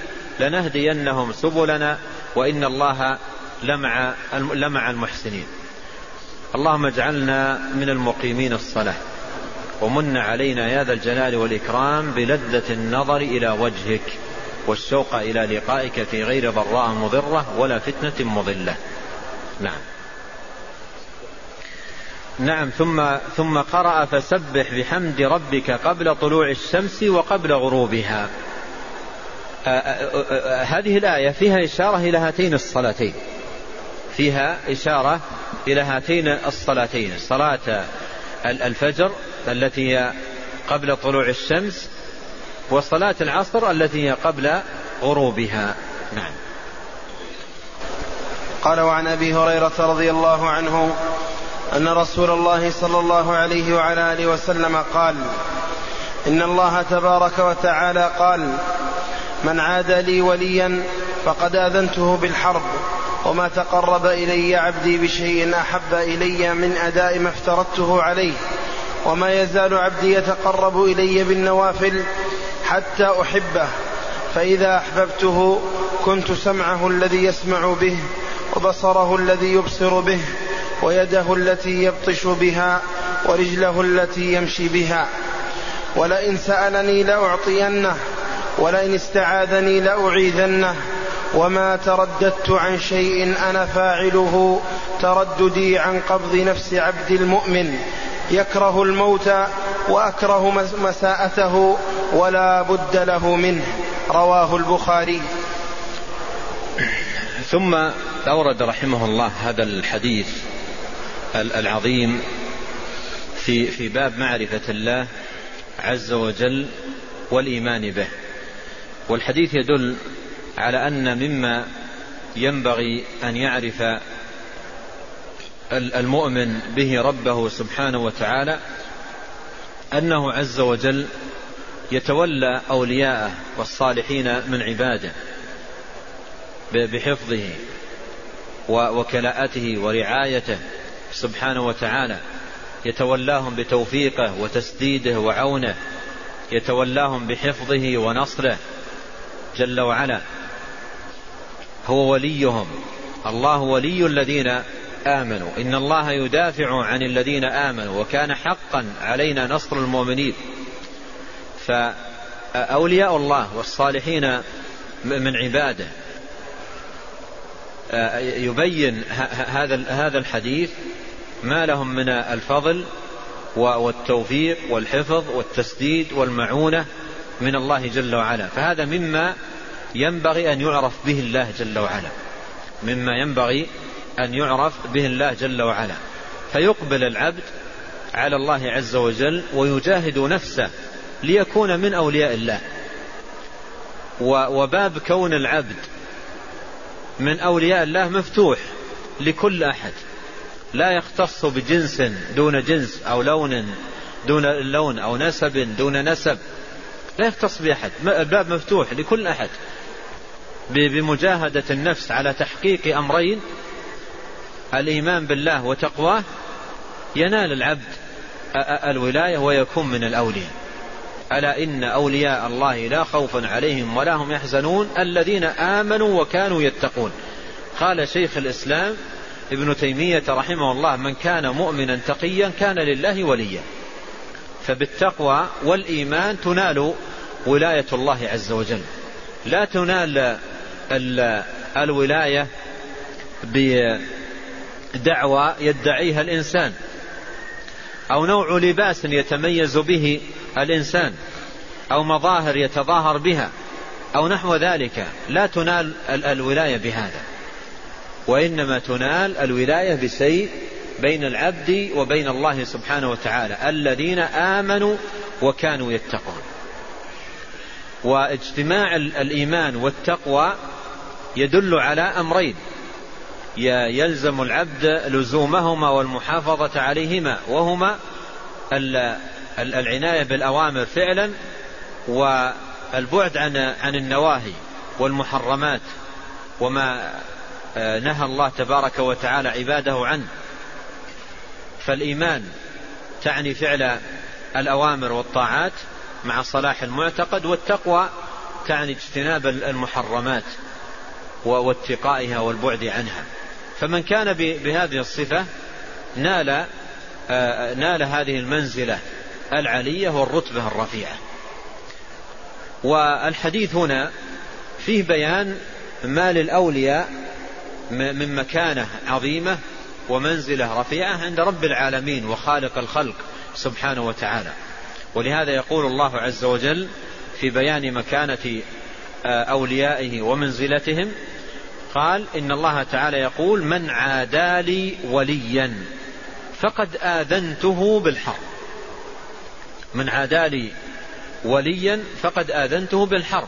لنهدينهم سبلنا وإن الله لمع المحسنين. اللهم اجعلنا من المقيمين الصلاة، ومن علينا يا ذا الجلال والإكرام بلذة النظر إلى وجهك والشوق إلى لقائك في غير ضراء مضرة ولا فتنة مضلة. نعم. ثم قرأ فسبح بحمد ربك قبل طلوع الشمس وقبل غروبها. هذه الآية فيها إشارة إلى هاتين الصلاتين، فيها إشارة إلى هاتين الصلاتين، صلاة الفجر التي هي قبل طلوع الشمس، وصلاة العصر التي هي قبل غروبها. نعم. قال: وعن أبي هريرة رضي الله عنه أن رسول الله صلى الله عليه وعلى آله وسلم قال: إن الله تبارك وتعالى قال: من عاد لي وليا فقد آذنته بالحرب، وما تقرب إلي عبدي بشيء أحب إلي من أداء ما افترضته عليه، وما يزال عبدي يتقرب إلي بالنوافل حتى أحبه، فإذا أحببته كنت سمعه الذي يسمع به، وبصره الذي يبصر به، ويده التي يبطش بها، ورجله التي يمشي بها. ولئن سألني لأعطينه، ولئن استعاذني لأعيذنه، وما ترددت عن شيء أنا فاعله ترددي عن قبض نفس عبد المؤمن، يكره الموت وأكره مساءته ولا بد له منه. رواه البخاري. ثم أورد رحمه الله هذا الحديث العظيم في باب معرفة الله عز وجل والإيمان به. والحديث يدل على أن مما ينبغي أن يعرف المؤمن به ربه سبحانه وتعالى أنه عز وجل يتولى أولياءه والصالحين من عباده بحفظه وكلاءته ورعايته سبحانه وتعالى، يتولاهم بتوفيقه وتسديده وعونه، يتولاهم بحفظه ونصره جل وعلا. هو وليهم، الله ولي الذين آمنوا، إن الله يدافع عن الذين آمنوا وكان حقا علينا نصر المؤمنين. فأولياء الله والصالحين من عباده يبين هذا الحديث ما لهم من الفضل والتوفيق والحفظ والتسديد والمعونة من الله جل وعلا. فهذا مما ينبغي أن يعرف به الله جل وعلا، مما ينبغي أن يعرف به الله جل وعلا. فيقبل العبد على الله عز وجل ويجاهد نفسه ليكون من أولياء الله. وباب كون العبد من أولياء الله مفتوح لكل أحد، لا يختص بجنس دون جنس، أو لون دون لون، أو نسب دون نسب، لا يختص بأحد. الباب مفتوح لكل أحد بمجاهدة النفس على تحقيق أمرين: الإيمان بالله وتقواه، ينال العبد الولاية ويكون من الأولياء. ألا إن أولياء الله لا خوف عليهم ولا هم يحزنون الذين آمنوا وكانوا يتقون. قال شيخ الإسلام ابن تيمية رحمه الله: من كان مؤمنا تقيا كان لله وليا. فبالتقوى والإيمان تنال ولاية الله عز وجل. لا تنال الولاية بدعوى يدعيها الإنسان، أو نوع لباس يتميز به الإنسان، أو مظاهر يتظاهر بها، أو نحو ذلك. لا تنال الولاية بهذا، وإنما تنال الولاية بشيء بين العبد وبين الله سبحانه وتعالى: الذين آمنوا وكانوا يتقون. واجتماع الإيمان والتقوى يدل على أمرين يلزم العبد لزومهما والمحافظة عليهما، وهما العناية بالأوامر فعلا، والبعد عن النواهي والمحرمات وما نهى الله تبارك وتعالى عباده عنه. فالإيمان تعني فعل الأوامر والطاعات مع صلاح المعتقد، والتقوى تعني اجتناب المحرمات واتقائها والبعد عنها. فمن كان بهذه الصفة نال هذه المنزلة العلية والرتبة الرفيعة. والحديث هنا فيه بيان ما للأولياء من مكانة عظيمة ومنزلة رفيعة عند رب العالمين وخالق الخلق سبحانه وتعالى. ولهذا يقول الله عز وجل في بيان مكانة أوليائه ومنزلتهم، قال إن الله تعالى يقول: من عادى لي وليا فقد آذنته بالحرب. من عادى لي وليا فقد آذنته بالحرب.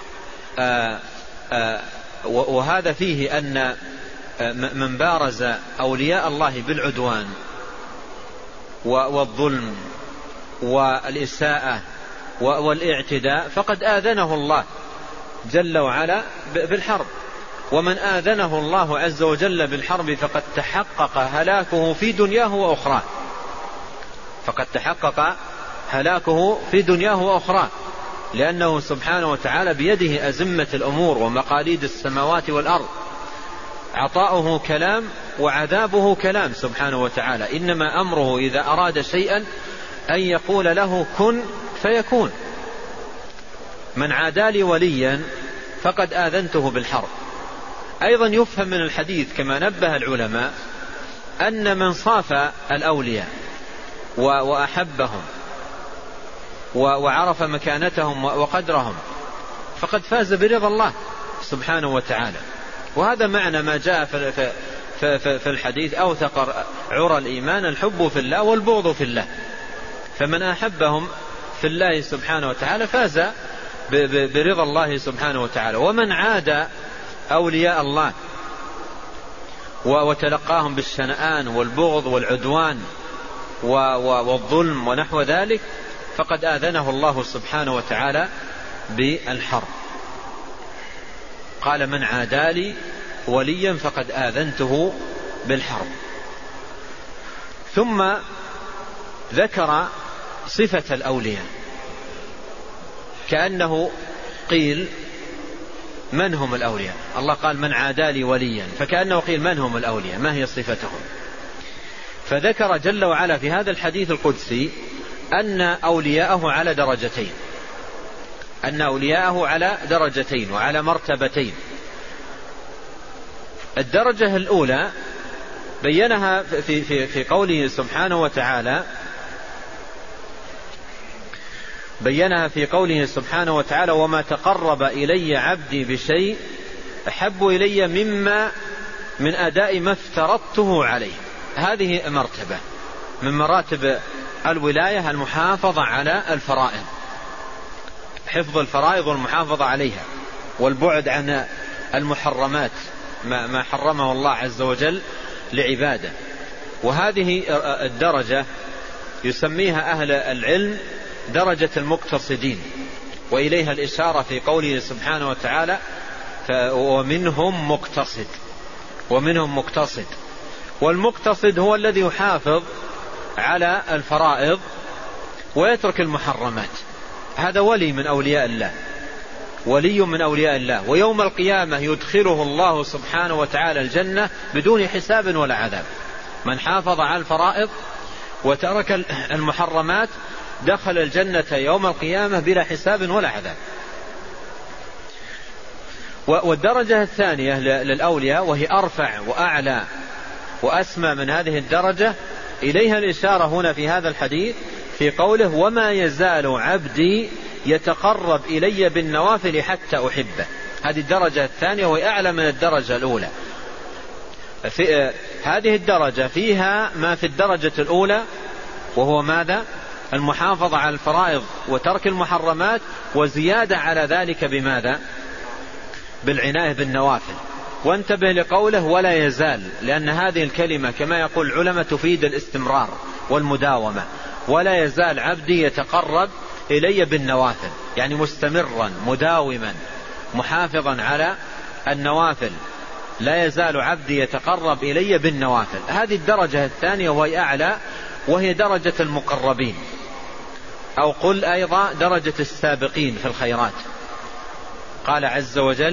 وهذا فيه أن من بارز أولياء الله بالعدوان والظلم والإساءة والاعتداء فقد آذنه الله جل وعلا بالحرب. ومن آذنه الله عز وجل بالحرب فقد تحقق هلاكه في دنياه وأخراه. فقد تحقق هلاكه في دنياه وأخراه، لأنه سبحانه وتعالى بيده أزمة الأمور ومقاليد السماوات والأرض. عطاؤه كلام وعذابه كلام سبحانه وتعالى. إنما أمره إذا أراد شيئا أن يقول له كن فيكون. من عادى لي وليا فقد آذنته بالحرب. أيضا يفهم من الحديث كما نبه العلماء أن من صاف الأولياء وأحبهم وعرف مكانتهم وقدرهم فقد فاز برضا الله سبحانه وتعالى. وهذا معنى ما جاء في الحديث: أوثق عرى الإيمان الحب في الله والبغض في الله. فمن أحبهم في الله سبحانه وتعالى فاز برضا الله سبحانه وتعالى. ومن عاد أولياء الله وتلقاهم بالشنآن والبغض والعدوان والظلم ونحو ذلك فقد آذنه الله سبحانه وتعالى بالحرب. قال: من عادى لي وليا فقد آذنته بالحرب. ثم ذكر صفة الأولياء كأنه قيل: من هم الأولياء؟ الله قال: من عادى لي وليا، فكأنه قيل: من هم الأولياء؟ ما هي صفتهم؟ فذكر جل وعلا في هذا الحديث القدسي أن أولياءه على درجتين، أن أولياءه على درجتين وعلى مرتبتين. الدرجة الأولى بينها في قوله سبحانه وتعالى، بينها في قوله سبحانه وتعالى: وما تقرب إلي عبدي بشيء أحب إلي مما من أداء ما افترضته عليه. هذه مرتبة من مراتب الولاية، المحافظة على الفرائض، حفظ الفرائض والمحافظة عليها، والبعد عن المحرمات ما حرمه الله عز وجل لعباده. وهذه الدرجة يسميها أهل العلم درجة المقتصدين، وإليها الإشارة في قوله سبحانه وتعالى: ومنهم مقتصد. ومنهم مقتصد، والمقتصد هو الذي يحافظ على الفرائض ويترك المحرمات. هذا ولي من أولياء الله، ولي من أولياء الله. ويوم القيامة يدخله الله سبحانه وتعالى الجنة بدون حساب ولا عذاب. من حافظ على الفرائض وترك المحرمات دخل الجنة يوم القيامة بلا حساب ولا عذاب. والدرجة الثانية للأولياء وهي أرفع وأعلى وأسمى من هذه الدرجة، إليها الإشارة هنا في هذا الحديث في قوله: وما يزال عبدي يتقرب إلي بالنوافل حتى أحبه. هذه الدرجة الثانية وهي أعلى من الدرجة الأولى. في هذه الدرجة فيها ما في الدرجة الأولى، وهو ماذا؟ المحافظة على الفرائض وترك المحرمات، وزيادة على ذلك بماذا؟ بالعناية بالنوافل. وانتبه لقوله ولا يزال، لأن هذه الكلمة كما يقول العلماء تفيد الاستمرار والمداومة. ولا يزال عبدي يتقرب إلي بالنوافل، يعني مستمرا مداوما محافظا على النوافل. لا يزال عبدي يتقرب إلي بالنوافل. هذه الدرجة الثانية وهي أعلى، وهي درجة المقربين، أو قل أيضا درجة السابقين في الخيرات. قال عز وجل: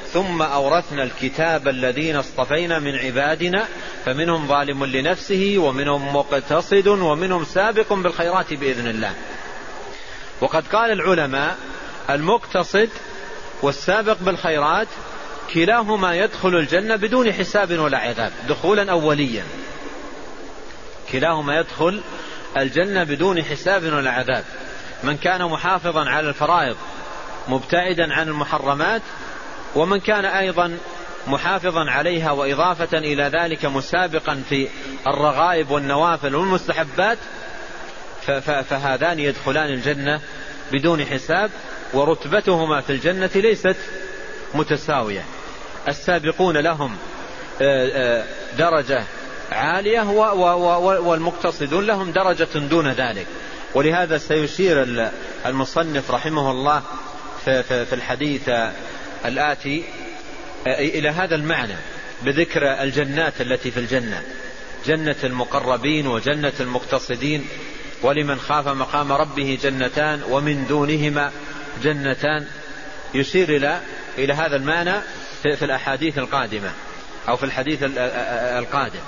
ثم أورثنا الكتاب الذين اصطفينا من عبادنا فمنهم ظالم لنفسه ومنهم مقتصد ومنهم سابق بالخيرات بإذن الله. وقد قال العلماء المقتصد والسابق بالخيرات كلاهما يدخل الجنة بدون حساب ولا عذاب دخولا أوليا، كلاهما يدخل الجنة بدون حساب ولا عذاب. من كان محافظا على الفرائض مبتعدا عن المحرمات، ومن كان أيضا محافظا عليها وإضافة إلى ذلك مسابقا في الرغائب والنوافل والمستحبات، فهذان يدخلان الجنة بدون حساب، ورتبتهما في الجنة ليست متساوية. السابقون لهم درجة عالية والمقتصدون لهم درجة دون ذلك. ولهذا سيشير المصنف رحمه الله في الحديث الآتي إلى هذا المعنى بذكر الجنات التي في الجنة، جنة المقربين وجنة المقتصدين، ولمن خاف مقام ربه جنتان ومن دونهما جنتان، يشير إلى هذا المعنى في الأحاديث القادمة أو في الحديث القادم.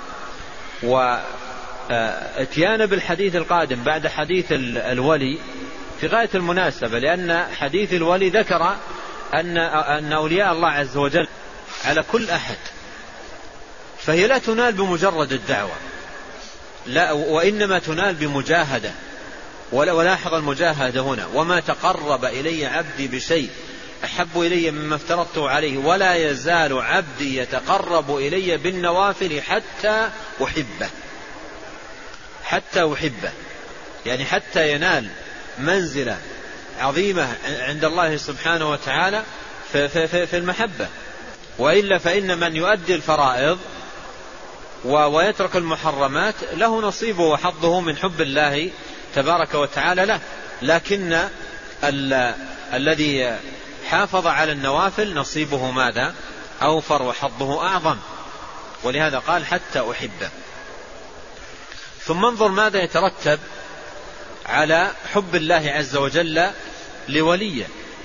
واتيان بالحديث القادم بعد حديث الولي في غاية المناسبة، لأن حديث الولي ذكر أن أولياء الله عز وجل على كل أحد، فهي لا تنال بمجرد الدعوة، لا، وإنما تنال بمجاهدة. ولاحظ المجاهدة هنا: وما تقرب إلي عبدي بشيء أحب إلي مما افترضته عليه ولا يزال عبدي يتقرب إلي بالنوافل حتى أحبه. حتى أحبه يعني حتى ينال منزلة عظيمة عند الله سبحانه وتعالى في المحبة. وإلا فإن من يؤدي الفرائض ويترك المحرمات له نصيبه وحظه من حب الله تبارك وتعالى له، لكن الذي حافظ على النوافل نصيبه ماذا؟ أوفر وحظه أعظم. ولهذا قال حتى أحبه. ثم انظر ماذا يترتب على حب الله عز وجل لوليه.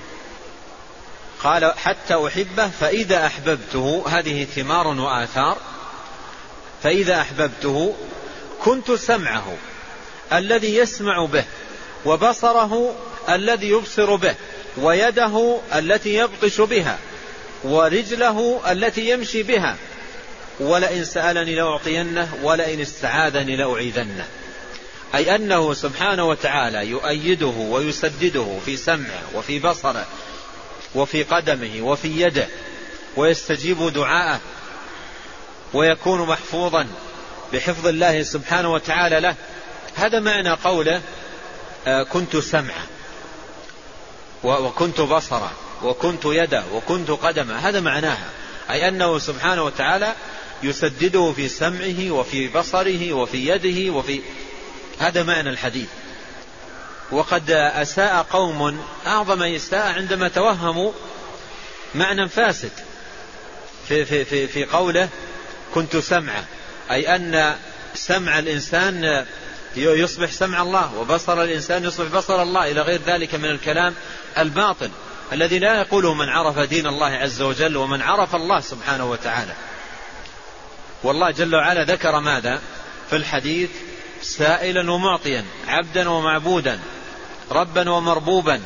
قال حتى أحبه فإذا أحببته، هذه ثمار وآثار. فإذا أحببته كنت سمعه الذي يسمع به، وبصره الذي يبصر به، ويده التي يبطش بها، ورجله التي يمشي بها، ولئن سألني لأعطينه ولئن استعاذني لأعيذنه. أي أنه سبحانه وتعالى يؤيده ويسدده في سمعه وفي بصره وفي قدمه وفي يده، ويستجيب دعاءه، ويكون محفوظا بحفظ الله سبحانه وتعالى له. هذا معنى قوله كنت سمعه وكنت بصره وكنت يده وكنت قدمه، هذا معناها. أي أنه سبحانه وتعالى يسدده في سمعه وفي بصره وفي يده هذا معنى الحديث. وقد أساء قوم أعظم إساءة عندما توهموا معنى فاسد في قوله كنت سمعه، أي أن سمع الإنسان يصبح سمع الله، وبصر الإنسان يصبح بصر الله، إلى غير ذلك من الكلام الباطل الذي لا يقوله من عرف دين الله عز وجل ومن عرف الله سبحانه وتعالى. والله جل وعلا ذكر ماذا في الحديث؟ سائلا ومعطيا، عبدا ومعبودا، ربا ومربوبا،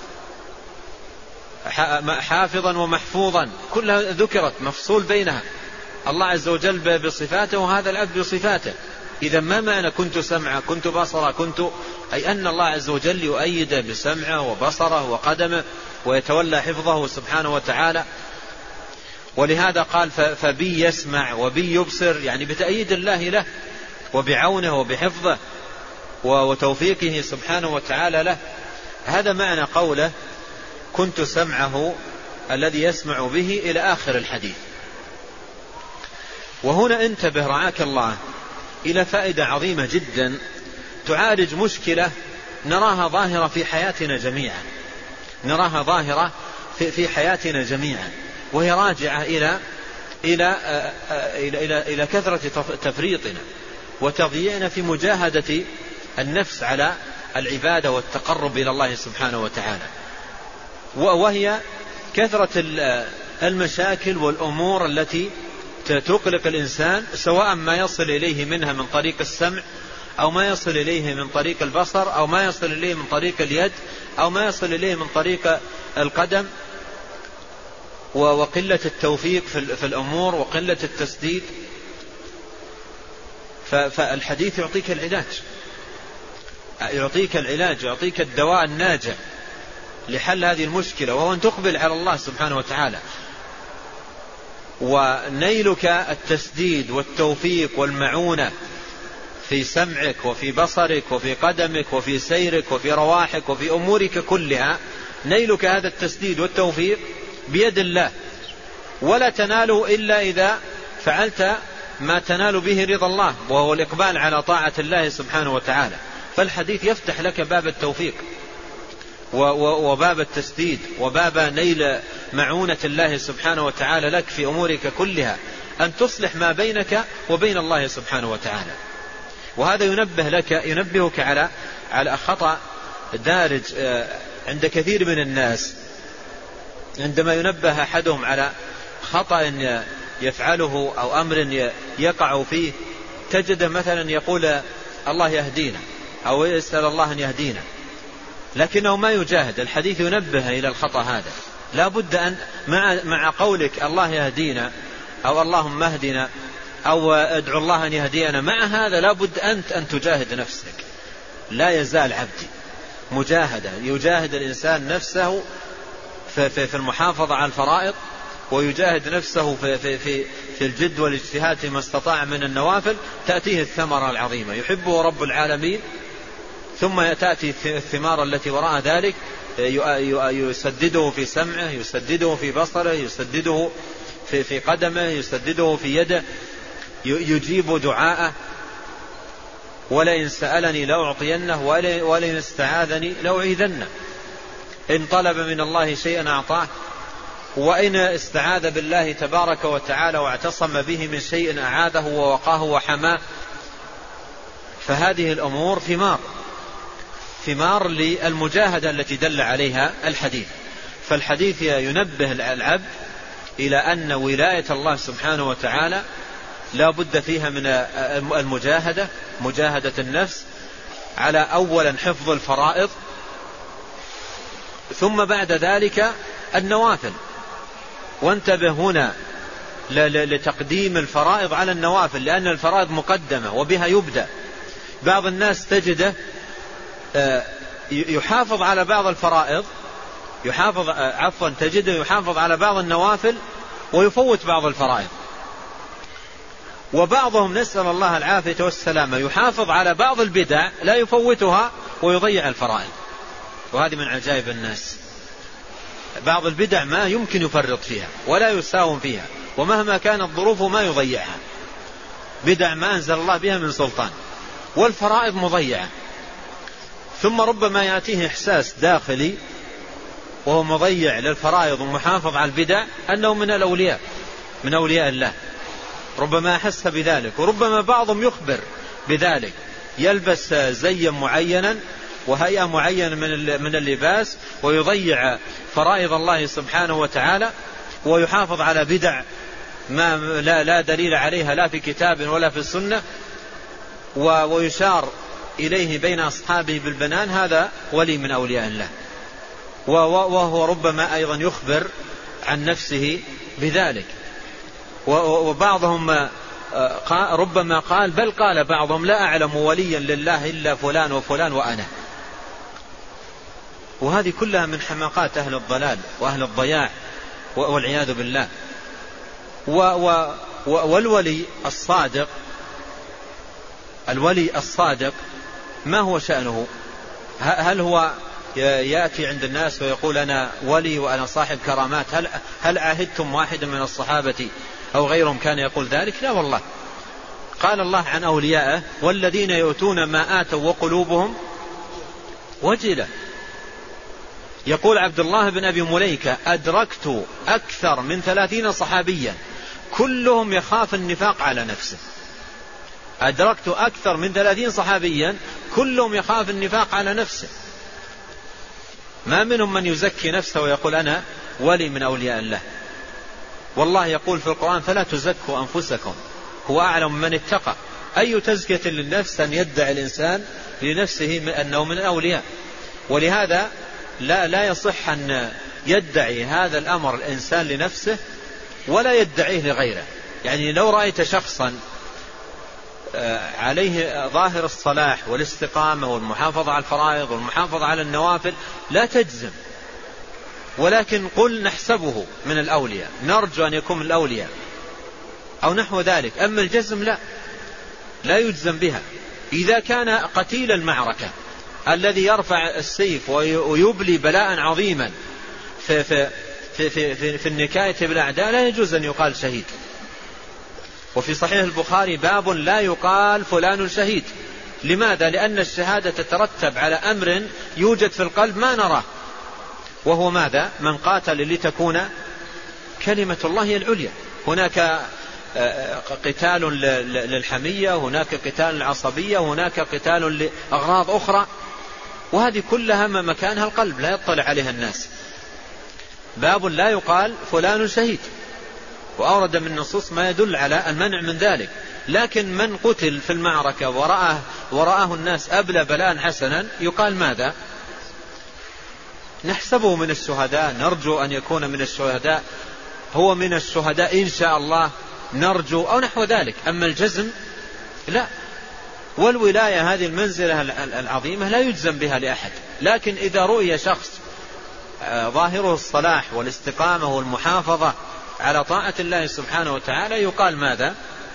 حافظا ومحفوظا، كلها ذكرت مفصول بينها، الله عز وجل بصفاته وهذا العبد بصفاته. إذا ما معنى كنت سمعه كنت بصره أي أن الله عز وجل يؤيد بسمعه وبصره وقدمه ويتولى حفظه سبحانه وتعالى. ولهذا قال فبي يسمع وبي يبصر، يعني بتأييد الله له وبعونه وبحفظه وتوفيقه سبحانه وتعالى له. هذا معنى قوله كنت سمعه الذي يسمع به إلى آخر الحديث. وهنا انتبه رعاك الله إلى فائدة عظيمة جدا تعالج مشكلة نراها ظاهرة في حياتنا جميعا، نراها ظاهرة في حياتنا جميعا، وهي راجعة إلى كثرة تفريطنا وتضييعنا في مجاهدة النفس على العبادة والتقرب إلى الله سبحانه وتعالى، وهي كثرة المشاكل والأمور التي تقلق الإنسان، سواء ما يصل إليه منها من طريق السمع، أو ما يصل إليه من طريق البصر، أو ما يصل إليه من طريق اليد، أو ما يصل إليه من طريق القدم، وقلة التوفيق في الأمور وقلة التسديد. فالحديث يعطيك العلاج، يعطيك الدواء الناجع لحل هذه المشكلة، وهو أن تقبل على الله سبحانه وتعالى. ونيلك التسديد والتوفيق والمعونة في سمعك وفي بصرك وفي قدمك وفي سيرك وفي رواحك وفي أمورك كلها، نيلك هذا التسديد والتوفيق بيد الله، ولا تناله إلا إذا فعلت ما تنال به رضا الله، وهو الإقبال على طاعة الله سبحانه وتعالى. فالحديث يفتح لك باب التوفيق وباب التسديد وباب نيل معونة الله سبحانه وتعالى لك في أمورك كلها، أن تصلح ما بينك وبين الله سبحانه وتعالى. وهذا ينبهك على خطأ دارج عند كثير من الناس، عندما ينبه أحدهم على خطأ يفعله أو أمر يقع فيه، تجد مثلا يقول الله يهدينا، أو يسأل الله أن يهدينا، لكنه ما يجاهد. الحديث ينبه إلى الخطأ هذا. لا بد أن مع قولك الله يهدينا أو اللهم اهدنا أو ادعو الله أن يهدينا، مع هذا لا بد أنت أن تجاهد نفسك. لا يزال عبدي مجاهدة، يجاهد الإنسان نفسه في المحافظة على الفرائض، ويجاهد نفسه في الجد والاجتهاد فيما استطاع من النوافل، تأتيه الثمرة العظيمة يحبه رب العالمين. ثم تأتي الثمار التي وراء ذلك، يسدده في سمعه، يسدده في بصره، يسدده في قدمه، يسدده في يده، يجيب دعاءه. ولئن سألني لأعطينه ولئن استعاذني لأعيذنه. إن طلب من الله شيئا أعطاه، وإن استعاذ بالله تبارك وتعالى واعتصم به من شيء أعاذه ووقاه وحماه. فهذه الأمور ثمار للمجاهدة التي دل عليها الحديث. فالحديث ينبه العبد إلى أن ولاية الله سبحانه وتعالى لا بد فيها من المجاهدة، مجاهدة النفس على أولا حفظ الفرائض، ثم بعد ذلك النوافل. وانتبه هنا لتقديم الفرائض على النوافل، لأن الفرائض مقدمة وبها يبدأ. بعض الناس تجده يحافظ على بعض الفرائض، تجده يحافظ على بعض النوافل ويفوت بعض الفرائض. وبعضهم نسأل الله العافية والسلامة يحافظ على بعض البدع لا يفوتها ويضيع الفرائض. وهذه من عجائب الناس. بعض البدع ما يمكن يفرط فيها ولا يساوم فيها، ومهما كانت ظروفه ما يضيعها. بدع ما أنزل الله بها من سلطان، والفرائض مضيعة. ثم ربما يأتيه إحساس داخلي وهو مضيع للفرائض ومحافظ على البدع أنه من الأولياء، من أولياء الله. ربما أحس بذلك. وربما بعضهم يخبر بذلك، يلبس زيا معينا وهيئة معينة من اللباس، ويضيع فرائض الله سبحانه وتعالى، ويحافظ على بدع ما لا دليل عليها لا في كتاب ولا في السنة، ويشار إليه بين أصحابه بالبنان. هذا ولي من أولياء الله. وهو ربما أيضا يخبر عن نفسه بذلك. وبعضهم ربما قال، بل قال بعضهم: لا أعلم وليا لله إلا فلان وفلان وأنا. وهذه كلها من حماقات أهل الضلال وأهل الضياع والعياذ بالله. والولي الصادق ما هو شأنه؟ هل هو يأتي عند الناس ويقول أنا ولي وأنا صاحب كرامات؟ هل عاهدتم واحدا من الصحابة أو غيرهم كان يقول ذلك؟ لا والله. قال الله عن أوليائه: والذين يؤتون ما آتوا وقلوبهم وجلة. يقول عبد الله بن أبي مليكة: أدركت أكثر من 30 صحابيا كلهم يخاف النفاق على نفسه. أدركت أكثر من 30 صحابيا كلهم يخاف النفاق على نفسه. ما منهم من يزكي نفسه ويقول أنا ولي من أولياء الله. والله يقول في القرآن فلا تزكوا أنفسكم هو أعلم من اتقى. أي تزكية للنفس أن يدعي الإنسان لنفسه أنه من الأولياء. ولهذا لا يصح أن يدعي هذا الأمر الإنسان لنفسه ولا يدعيه لغيره. يعني لو رأيت شخصا عليه ظاهر الصلاح والاستقامة والمحافظة على الفرائض والمحافظة على النوافل لا تجزم، ولكن قل نحسبه من الأولياء، نرجو أن يكون من الأولياء أو نحو ذلك. أما الجزم لا يجزم بها. إذا كان قتيل المعركة الذي يرفع السيف ويبلي بلاء عظيما في النكاية بالأعداء لا يجوز أن يقال شهيد. وفي صحيح البخاري باب لا يقال فلان شهيد. لماذا؟ لأن الشهادة تترتب على أمر يوجد في القلب ما نراه، وهو ماذا؟ من قاتل لتكون كلمة الله هي العليا. هناك قتال للحمية، هناك قتال للعصبية، هناك قتال لأغراض أخرى، وهذه كلها مكانها القلب لا يطلع عليها الناس. باب لا يقال فلان شهيد، وأورد من النصوص ما يدل على المنع من ذلك. لكن من قتل في المعركة ورآه الناس أبلى بلاء حسنا يقال ماذا؟ نحسبه من الشهداء، نرجو أن يكون من الشهداء، هو من الشهداء إن شاء الله نرجو، أو نحو ذلك. أما الجزم لا. والولاية هذه المنزلة العظيمة لا يجزم بها لأحد. لكن إذا رؤي شخص ظاهره الصلاح والاستقامة والمحافظة على طاعة الله سبحانه وتعالى يقال ماذا؟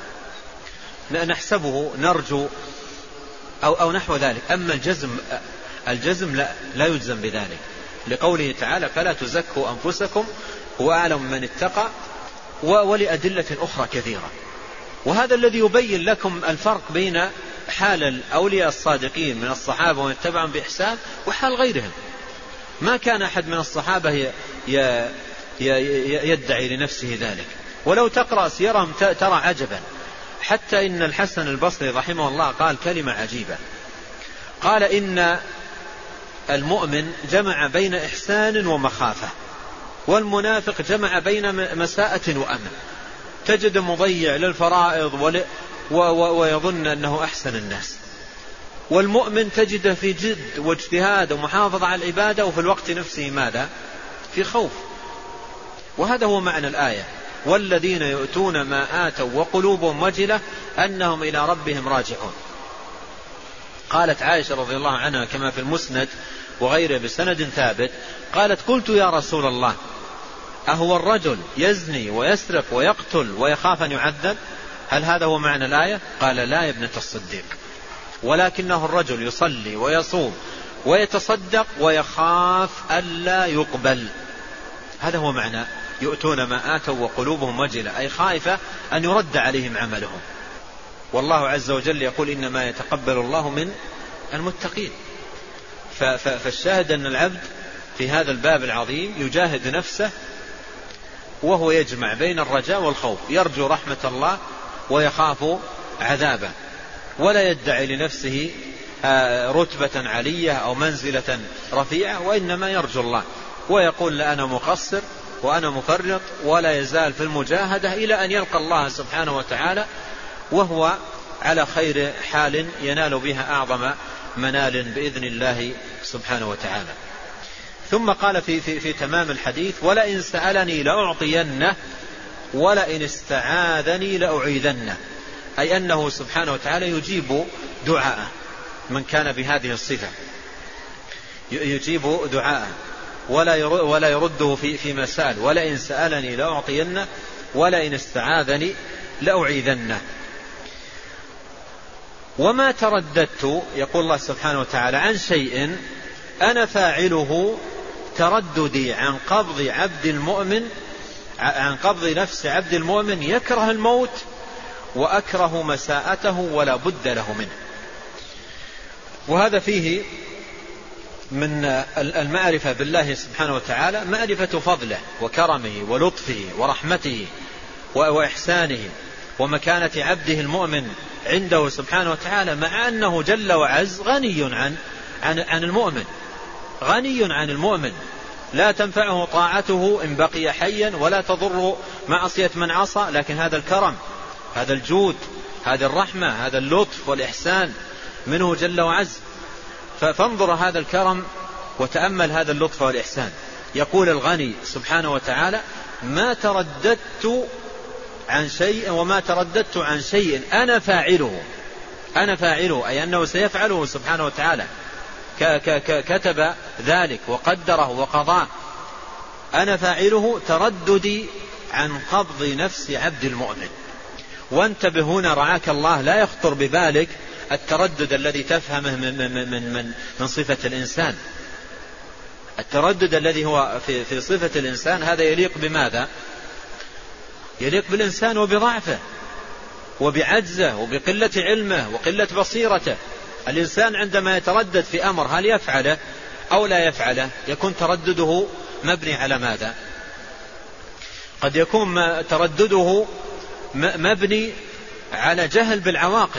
نحسبه، نرجو، أو نحو ذلك. أما الجزم لا يجزم بذلك، لقوله تعالى فلا تزكوا أنفسكم هو أعلم من اتقى، ولأدلة أخرى كثيرة. وهذا الذي يبين لكم الفرق بين حال الأولياء الصادقين من الصحابة ومن اتبعهم بإحسان وحال غيرهم. ما كان أحد من الصحابة يدعي لنفسه ذلك. ولو تقرأ سيرهم ترى عجبا. حتى إن الحسن البصري رحمه الله قال كلمة عجيبة، قال إن المؤمن جمع بين إحسان ومخافة، والمنافق جمع بين مساءة وأمن. تجد مضيع للفرائض ويظن أنه أحسن الناس، والمؤمن تجده في جد واجتهاد ومحافظة على العبادة، وفي الوقت نفسه ماذا؟ في خوف. وهذا هو معنى الآية والذين يؤتون ما آتوا وقلوبهم وجلة أنهم إلى ربهم راجعون. قالت عائشة رضي الله عنها كما في المسند وغيره بسند ثابت، قالت قلت يا رسول الله أهو الرجل يزني ويسرق ويقتل ويخاف أن يعذب؟ هل هذا هو معنى الآية؟ قال لا يا ابنة الصديق، ولكنه الرجل يصلي ويصوم ويتصدق ويخاف ألا يقبل. هذا هو معنى يؤتون ما آتوا وقلوبهم وجلة، أي خائفة أن يرد عليهم عملهم. والله عز وجل يقول إنما يتقبل الله من المتقين. فالشاهد أن العبد في هذا الباب العظيم يجاهد نفسه وهو يجمع بين الرجاء والخوف، يرجو رحمة الله ويخاف عذابه، ولا يدعي لنفسه رتبة علية أو منزلة رفيعة، وإنما يرجو الله ويقول لا أنا مقصر وأنا مفرط، ولا يزال في المجاهدة إلى أن يلقى الله سبحانه وتعالى وهو على خير حال ينال بها أعظم منال بإذن الله سبحانه وتعالى. ثم قال في تمام الحديث ولئن سألني لأعطينه ولئن استعاذني لأعيذنه، أي أنه سبحانه وتعالى يجيب دعاءه من كان بهذه الصفة، يجيب دعاءه ولا يرده في مسأل. ولئن سألني لأعطينه ولئن استعاذني لأعيذنه. وما ترددت، يقول الله سبحانه وتعالى، عن شيء أنا فاعله ترددي عن قبض عبد المؤمن، عن قبض نفس عبد المؤمن يكره الموت وأكره مساءته ولا بد له منه. وهذا فيه من المعرفة بالله سبحانه وتعالى معرفة فضله وكرمه ولطفه ورحمته وإحسانه ومكانة عبده المؤمن عنده سبحانه وتعالى، مع أنه جل وعز غني عن المؤمن، غني عن المؤمن، لا تنفعه طاعته إن بقي حيا ولا تضر معصية من عصى، لكن هذا الكرم، هذا الجود، هذا الرحمة، هذا اللطف والإحسان منه جل وعز. فانظر هذا الكرم وتأمل هذا اللطف والإحسان. يقول الغني سبحانه وتعالى: ما ترددت عن شيء وما ترددت عن شيء أنا فاعله. أنا فاعله أي أنه سيفعله سبحانه وتعالى، كتب ذلك وقدره وقضاه. أنا فاعله ترددي عن قبض نفس عبد المؤمن. وانتبه هنا رعاك الله، لا يخطر ببالك التردد الذي تفهمه من صفة الإنسان. التردد الذي هو في صفة الإنسان هذا يليق بماذا؟ يليق بالإنسان وبضعفه وبعجزه وبقلة علمه وقلة بصيرته. الإنسان عندما يتردد في أمر هل يفعله أو لا يفعله يكون تردده مبني على ماذا؟ قد يكون تردده مبني على جهل بالعواقب،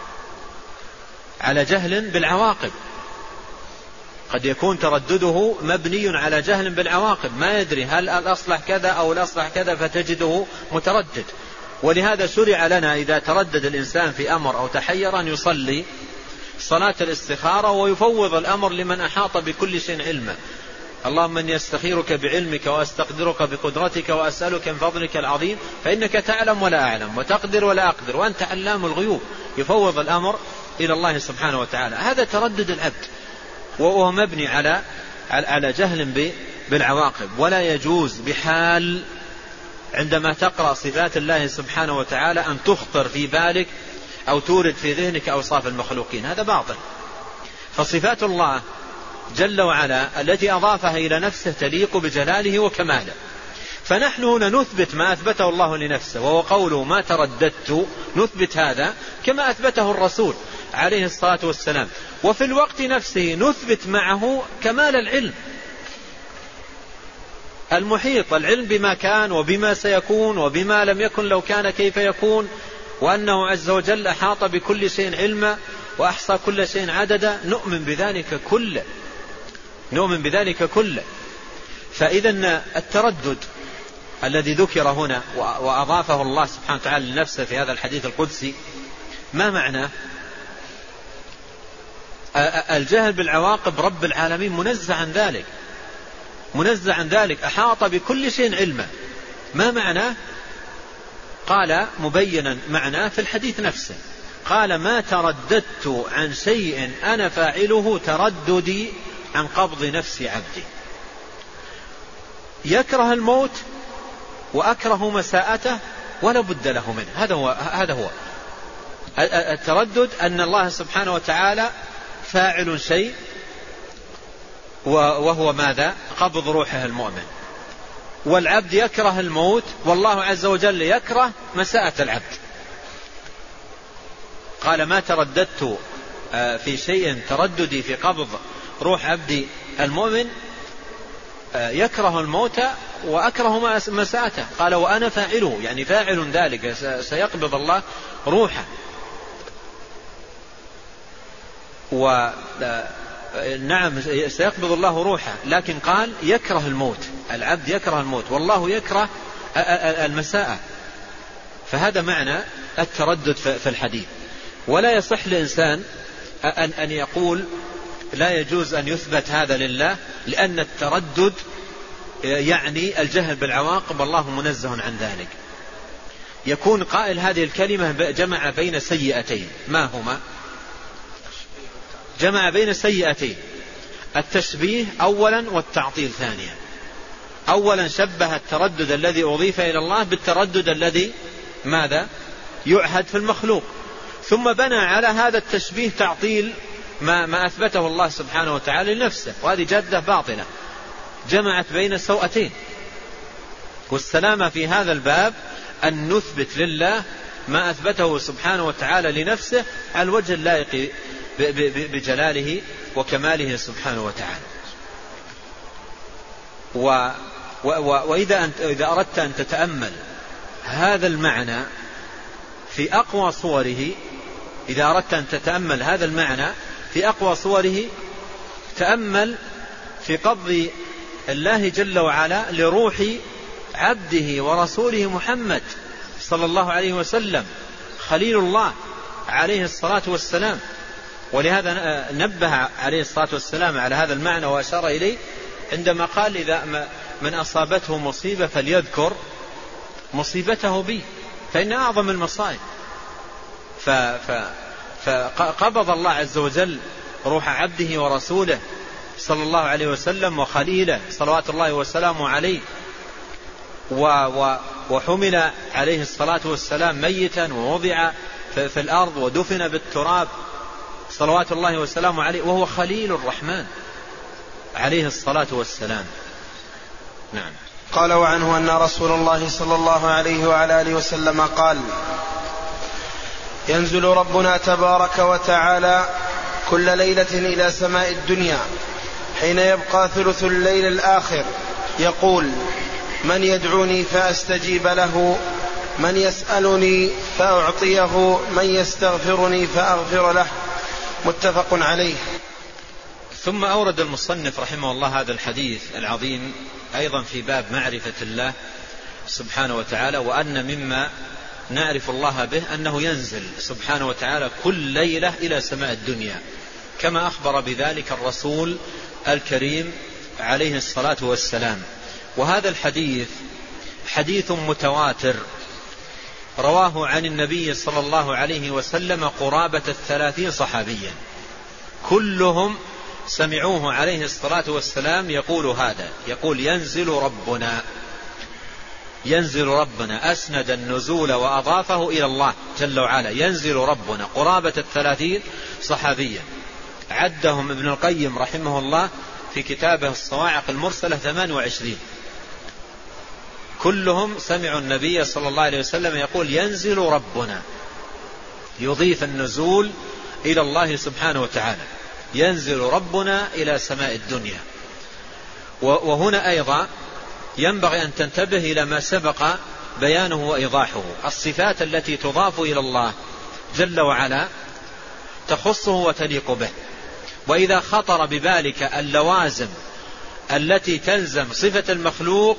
على جهل بالعواقب. قد يكون تردده مبني على جهل بالعواقب، ما يدري هل الأصلح كذا أو الأصلح كذا، فتجده متردد. ولهذا شرع لنا إذا تردد الإنسان في أمر أو تحير أن يصلي صلاة الاستخارة ويفوض الأمر لمن أحاط بكل شيء علما. اللهم إني أستخيرك بعلمك وأستقدرك بقدرتك وأسألك من فضلك العظيم فإنك تعلم ولا أعلم وتقدر ولا أقدر وأنت علام الغيوب. يفوض الأمر إلى الله سبحانه وتعالى. هذا تردد العبد وهو مبني على جهل بالعواقب. ولا يجوز بحال عندما تقرأ صفات الله سبحانه وتعالى أن تخطر في بالك أو تورد في ذهنك أوصاف المخلوقين، هذا باطل. فصفات الله جل وعلا التي أضافها إلى نفسه تليق بجلاله وكماله. فنحن هنا نثبت ما أثبته الله لنفسه، وهو قوله ما ترددت، نثبت هذا كما أثبته الرسول عليه الصلاة والسلام. وفي الوقت نفسه نثبت معه كمال العلم المحيط، العلم بما كان وبما سيكون وبما لم يكن لو كان كيف يكون، وأنه عز وجل أحاط بكل شيء علما وأحصى كل شيء عددا. نؤمن بذلك كله، نؤمن بذلك كله. فإذا التردد الذي ذكر هنا وأضافه الله سبحانه وتعالى لنفسه في هذا الحديث القدسي ما معناه؟ الجهل بالعواقب رب العالمين منزه عن ذلك، منزه عن ذلك، أحاط بكل شيء علما. ما معناه؟ قال مبينا معناه في الحديث نفسه، قال ما ترددت عن شيء أنا فاعله ترددي عن قبض نفس عبدي. يكره الموت وأكره مساءته ولا بد له منه. هذا هو التردد، أن الله سبحانه وتعالى فاعل شيء وهو ماذا؟ قبض روحه المؤمن. والعبد يكره الموت والله عز وجل يكره مساءة العبد. قال ما ترددت في شيء ترددي في قبض روح عبدي المؤمن يكره الموت وأكره مساءته. قال وأنا فاعله، يعني فاعل ذلك، سيقبض الله روحه. نعم سيقبض الله روحه، لكن قال يكره الموت، العبد يكره الموت والله يكره المساءة. فهذا معنى التردد في الحديث. ولا يصح لإنسان أن يقول لا يجوز أن يثبت هذا لله، لأن التردد يعني الجهل بالعواقب، الله منزه عن ذلك. يكون قائل هذه الكلمة جمع بين سيئتين، ما هما؟ جمع بين سيئتين، التشبيه أولا والتعطيل ثانيا. أولا شبه التردد الذي أضيف إلى الله بالتردد الذي ماذا؟ يعهد في المخلوق، ثم بنى على هذا التشبيه تعطيل ما أثبته الله سبحانه وتعالى لنفسه، وهذه جادة باطلة جمعت بين السوءتين. والسلامة في هذا الباب أن نثبت لله ما أثبته سبحانه وتعالى لنفسه على الوجه اللائق بجلاله وكماله سبحانه وتعالى. وإذا أردت أن تتأمل هذا المعنى في أقوى صوره، إذا أردت أن تتأمل هذا المعنى في أقوى صوره، تأمل في قبض الله جل وعلا لروح عبده ورسوله محمد صلى الله عليه وسلم خليل الله عليه الصلاة والسلام. ولهذا نبه عليه الصلاة والسلام على هذا المعنى وأشار إليه عندما قال إذا من أصابته مصيبة فليذكر مصيبته بي فإن أعظم المصائب. فقبض الله عز وجل روح عبده ورسوله صلى الله عليه وسلم وخليله صلوات الله وسلامه عليه، وحمل عليه الصلاة والسلام ميتا ووضع في الأرض ودفن بالتراب صلوات الله وسلامه عليه، وهو خليل الرحمن عليه الصلاة والسلام. نعم. قال وعنه أن رسول الله صلى الله عليه وعلى آله وسلم قال: ينزل ربنا تبارك وتعالى كل ليلة إلى سماء الدنيا حين يبقى ثلث الليل الآخر يقول: من يدعوني فأستجيب له، من يسألني فأعطيه، من يستغفرني فأغفر له. متفق عليه. ثم أورد المصنف رحمه الله هذا الحديث العظيم أيضا في باب معرفة الله سبحانه وتعالى، وأن مما نعرف الله به أنه ينزل سبحانه وتعالى كل ليلة إلى سماء الدنيا، كما أخبر بذلك الرسول الكريم عليه الصلاة والسلام. وهذا الحديث حديث متواتر رواه عن النبي صلى الله عليه وسلم قرابة 30 صحابيا، كلهم سمعوه عليه الصلاة والسلام يقول هذا، يقول ينزل ربنا، ينزل ربنا، أسند النزول وأضافه إلى الله جل وعلا، ينزل ربنا قرابة 30 صحابيا، عدهم ابن القيم رحمه الله في كتابه الصواعق المرسلة 28، كلهم سمعوا النبي صلى الله عليه وسلم يقول ينزل ربنا، يضيف النزول إلى الله سبحانه وتعالى، ينزل ربنا إلى سماء الدنيا. وهنا أيضا ينبغي أن تنتبه إلى ما سبق بيانه وإيضاحه. الصفات التي تضاف إلى الله جل وعلا تخصه وتليق به، وإذا خطر ببالك اللوازم التي تلزم صفة المخلوق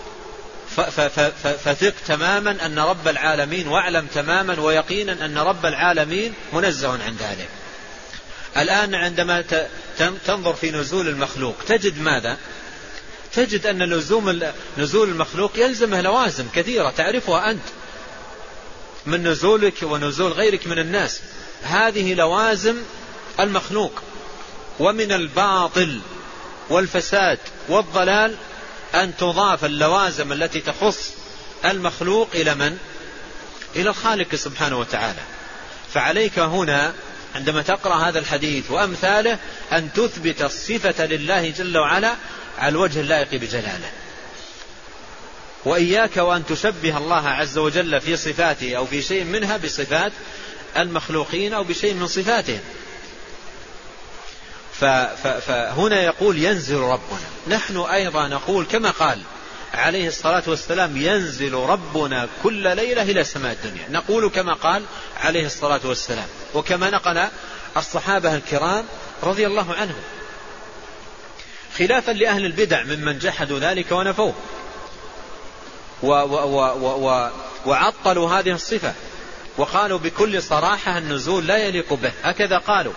فثق تماما أن رب العالمين، واعلم تماما ويقينا أن رب العالمين منزه عن ذلك. الآن عندما تنظر في نزول المخلوق تجد ماذا؟ تجد أن نزول المخلوق يلزمه لوازم كثيرة تعرفها أنت من نزولك ونزول غيرك من الناس، هذه لوازم المخلوق. ومن الباطل والفساد والضلال أن تضاف اللوازم التي تخص المخلوق إلى من؟ إلى الخالق سبحانه وتعالى. فعليك هنا عندما تقرأ هذا الحديث وأمثاله أن تثبت الصفة لله جل وعلا على الوجه اللائق بجلاله، وإياك وأن تشبه الله عز وجل في صفاته أو في شيء منها بصفات المخلوقين أو بشيء من صفاتهم. فهنا يقول ينزل ربنا، نحن أيضا نقول كما قال عليه الصلاة والسلام ينزل ربنا كل ليلة إلى سماء الدنيا، نقول كما قال عليه الصلاة والسلام، وكما نقل الصحابة الكرام رضي الله عنهم، خلافا لأهل البدع ممن جحدوا ذلك ونفوه وعطلوا هذه الصفة وقالوا بكل صراحة النزول لا يليق به، هكذا قالوا،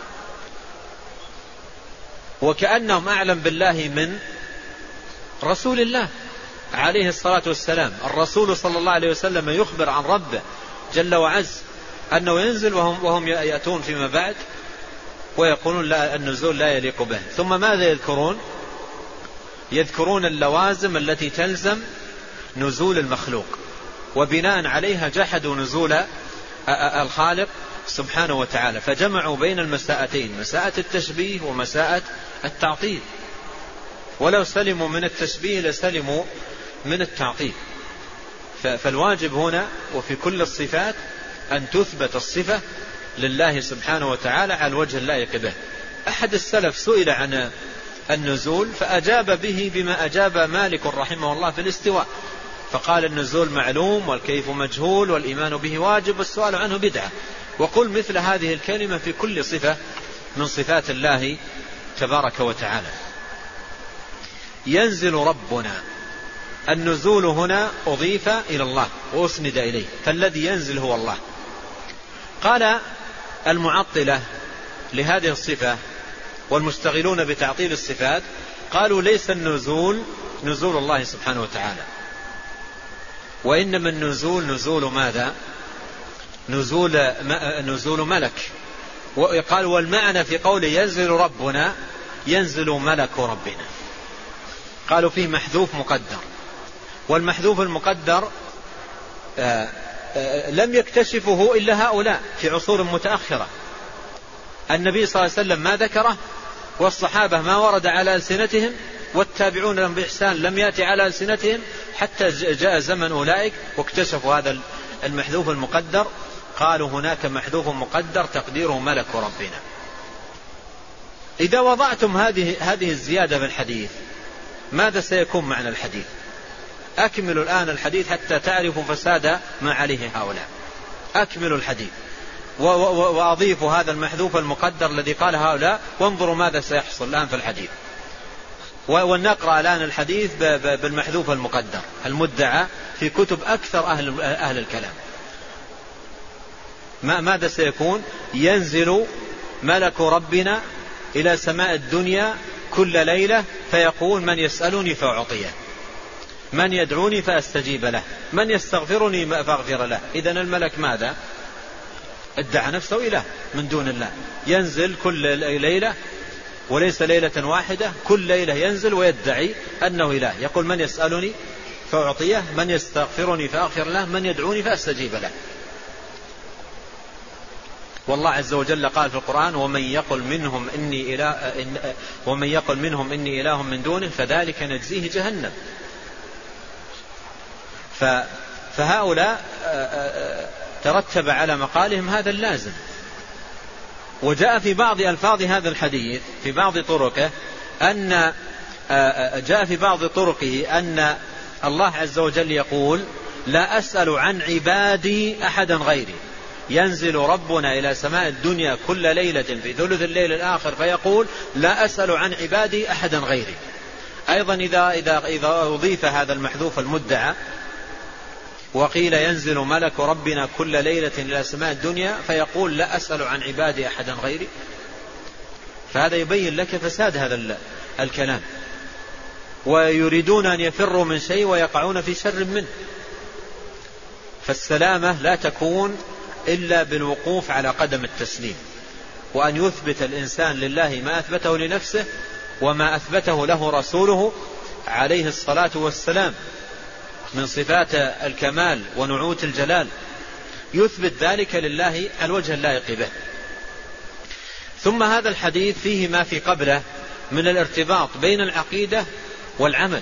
وكأنهم أعلم بالله من رسول الله عليه الصلاة والسلام. الرسول صلى الله عليه وسلم يخبر عن ربه جل وعز أنه ينزل وهم يأتون فيما بعد ويقولون لا النزول لا يليق به. ثم ماذا يذكرون؟ يذكرون اللوازم التي تلزم نزول المخلوق، وبناء عليها جحدوا نزول الخالق سبحانه وتعالى، فجمعوا بين المساءتين، مساءة التشبيه ومساءة التعطيل، ولو سلموا من التشبيه لسلموا من التعطيل. فالواجب هنا وفي كل الصفات أن تثبت الصفة لله سبحانه وتعالى على الوجه اللائق به. أحد السلف سئل عن النزول فأجاب به بما أجاب مالك رحمه الله في الاستواء، فقال النزول معلوم والكيف مجهول والإيمان به واجب والسؤال عنه بدعة. وقل مثل هذه الكلمة في كل صفة من صفات الله تبارك وتعالى. ينزل ربنا. النزول هنا أضيف إلى الله وأسند إليه، فالذي ينزل هو الله. قال المعطلة لهذه الصفة والمشتغلون بتعطيل الصفات قالوا ليس النزول نزول الله سبحانه وتعالى، وإنما النزول نزول ماذا؟ نزول ملك. وقال والمعنى في قوله ينزل ربنا ينزل ملك ربنا. قالوا فيه محذوف مقدر، والمحذوف المقدر لم يكتشفه إلا هؤلاء في عصور متأخرة. النبي صلى الله عليه وسلم ما ذكره، والصحابة ما ورد على ألسنتهم، والتابعون لهم بإحسان لم يأتي على ألسنتهم، حتى جاء زمن أولئك واكتشفوا هذا المحذوف المقدر. قالوا هناك محذوف مقدر تقديره ملك ربنا. إذا وضعتم هذه الزيادة في الحديث ماذا سيكون معنى الحديث؟ أكملوا الآن الحديث حتى تعرفوا فساد ما عليه هؤلاء. أكملوا الحديث وأضيفوا هذا المحذوف المقدر الذي قال هؤلاء، وانظروا ماذا سيحصل الآن في الحديث. ونقرأ الآن الحديث بالمحذوف المقدر المدعى في كتب أكثر أهل الكلام. ماذا سيكون؟ ينزل ملك ربنا إلى سماء الدنيا كل ليلة فيقول من يسألني فأعطيه، من يدعوني فأستجيب له، من يستغفرني فأغفر له. إذن الملك ماذا؟ ادعى نفسه إله من دون الله، ينزل كل ليلة، وليس ليلة واحدة، كل ليلة ينزل ويدعي أنه إله، يقول من يسألني فأعطيه، من يستغفرني فأغفر له، من يدعوني فأستجيب له. والله عز وجل قال في القرآن ومن يقل منهم إني إله من دونه فذلك نجزيه جهنم. فهؤلاء ترتب على مقالهم هذا اللازم. وجاء في بعض ألفاظ هذا الحديث في بعض طرقه أن الله عز وجل يقول لا أسأل عن عبادي أحدا غيري. ينزل ربنا إلى سماء الدنيا كل ليلة في ثلث الليل الآخر فيقول لا أسأل عن عبادي أحدا غيري. أيضا إذا أضيف هذا المحذوف المدعى وقيل ينزل ملك ربنا كل ليلة إلى سماء الدنيا فيقول لا أسأل عن عبادي أحدا غيري، فهذا يبين لك فساد هذا الكلام. ويريدون أن يفروا من شيء ويقعون في شر منه. فالسلامة لا تكون إلا بالوقوف على قدم التسليم، وأن يثبت الإنسان لله ما أثبته لنفسه وما أثبته له رسوله عليه الصلاة والسلام من صفات الكمال ونعوت الجلال، يثبت ذلك لله على الوجه اللائق به. ثم هذا الحديث فيه ما في قبله من الارتباط بين العقيدة والعمل،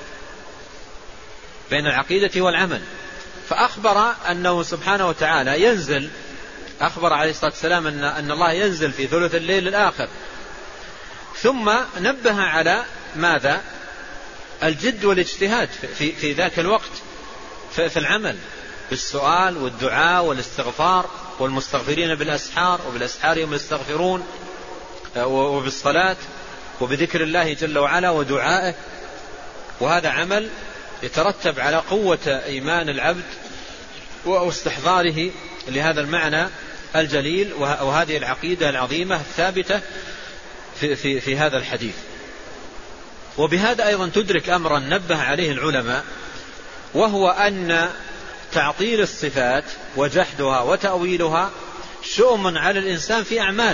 فأخبر أنه سبحانه وتعالى ينزل، أخبر عليه الصلاة والسلام أن الله ينزل في ثلث الليل الآخر، ثم نبه على ماذا؟ الجد والاجتهاد في ذاك الوقت في العمل بالسؤال والدعاء والاستغفار، والمستغفرين بالأسحار وبالأسحار هم يستغفرون، وبالصلاة وبذكر الله جل وعلا ودعائه. وهذا عمل يترتب على قوة إيمان العبد واستحضاره لهذا المعنى الجليل وهذه العقيدة العظيمة الثابتة في هذا الحديث. وبهذا أيضا تدرك أمرا نبه عليه العلماء، وهو أن تعطيل الصفات وجحدها وتأويلها شؤم على الإنسان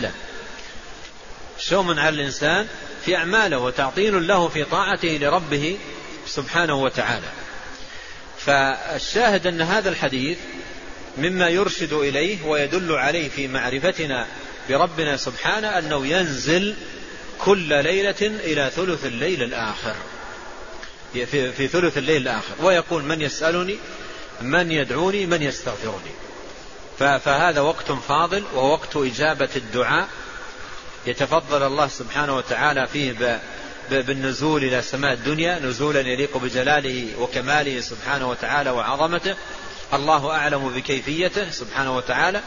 في أعماله، وتعطيل له في طاعته لربه سبحانه وتعالى. فالشاهد أن هذا الحديث مما يرشد إليه ويدل عليه في معرفتنا بربنا سبحانه أنه ينزل كل ليلة إلى ثلث الليل الآخر، في ثلث الليل الآخر، ويقول من يسألني، من يدعوني، من يستغفرني. فهذا وقت فاضل وهو وقت إجابة الدعاء، يتفضل الله سبحانه وتعالى فيه بالنزول إلى سماء الدنيا نزولا يليق بجلاله وكماله سبحانه وتعالى وعظمته، الله أعلم بكيفيته سبحانه وتعالى.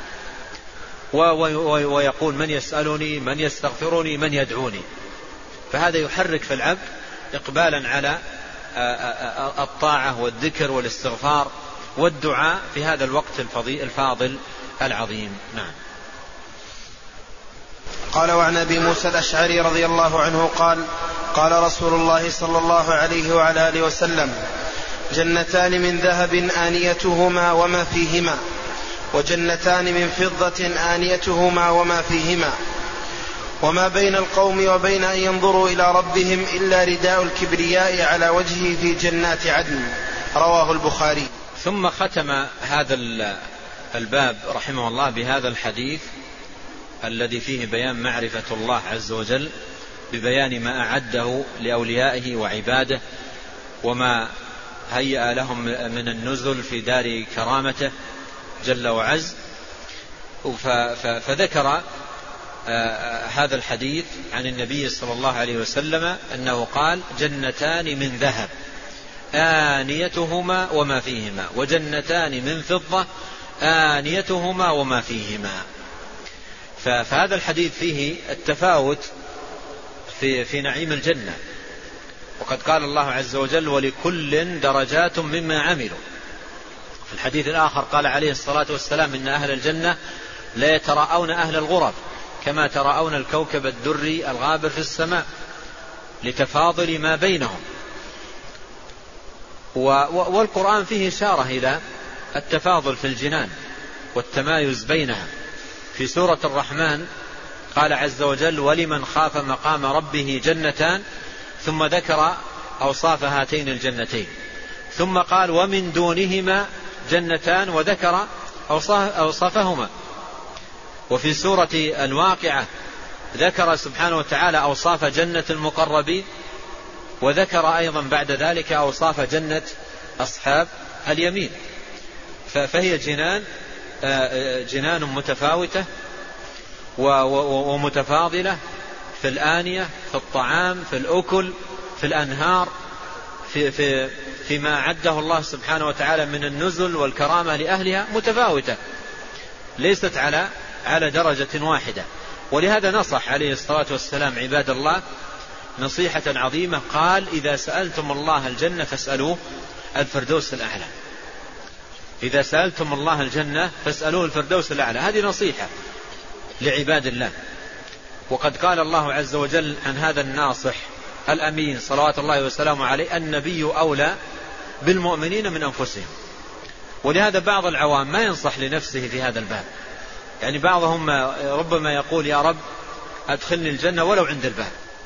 ويقول من يسألني، من يستغفرني، من يدعوني. فهذا يحرك في العبد إقبالا على الطاعة والذكر والاستغفار والدعاء في هذا الوقت الفاضل العظيم. نعم. قال: وعن أبي موسى الأشعري رضي الله عنه قال: قال رسول الله صلى الله عليه وعلى آله وسلم: جنتان من ذهب آنيتهما وما فيهما، وجنتان من فضة آنيتهما وما فيهما، وما بين القوم وبين أن ينظروا إلى ربهم إلا رداء الكبرياء على وجهه في جنات عدن. رواه البخاري. ثم ختم هذا الباب رحمه الله بهذا الحديث الذي فيه بيان معرفة الله عز وجل، ببيان ما أعده لأوليائه وعباده وما هيأ لهم من النزل في دار كرامته جل وعز. فذكر هذا الحديث عن النبي صلى الله عليه وسلم أنه قال: جنتان من ذهب آنيتهما وما فيهما، وجنتان من فضة آنيتهما وما فيهما. فهذا الحديث فيه التفاوت في نعيم الجنة. وقد قال الله عز وجل: ولكل درجات مما عملوا. في الحديث الآخر قال عليه الصلاة والسلام: إن أهل الجنة لا يتراءون أهل الغرف كما تراءون الكوكب الدري الغابر في السماء، لتفاضل ما بينهم. والقرآن فيه إشارة إلى التفاضل في الجنان والتمايز بينها. في سورة الرحمن قال عز وجل: ولمن خاف مقام ربه جنتان، ثم ذكر أوصاف هاتين الجنتين، ثم قال: ومن دونهما جنتان، وذكر أوصافهما. وفي سورة الواقعة ذكر سبحانه وتعالى أوصاف جنة المقربين، وذكر أيضا بعد ذلك أوصاف جنة أصحاب اليمين. فهي جنان متفاوتة ومتفاضلة في الآنية، في الطعام، في الأكل، في الأنهار، فيما أعده الله سبحانه وتعالى من النزل والكرامة لأهلها، متفاوتة ليست على درجة واحدة. ولهذا نصح عليه الصلاة والسلام عباد الله نصيحة عظيمة، قال: إذا سألتم الله الجنة فاسألوه الفردوس الأعلى. إذا سألتم الله الجنة فاسألوه الفردوس الأعلى. هذه نصيحة لعباد الله. وقد قال الله عز وجل عن هذا الناصح الأمين صلوات الله وسلامه عليه: النبي أولى بالمؤمنين من أنفسهم. ولهذا بعض العوام ما ينصح لنفسه في هذا الباب. يعني بعضهم ربما يقول: يا رب أدخلني الجنة ولو عند الباب.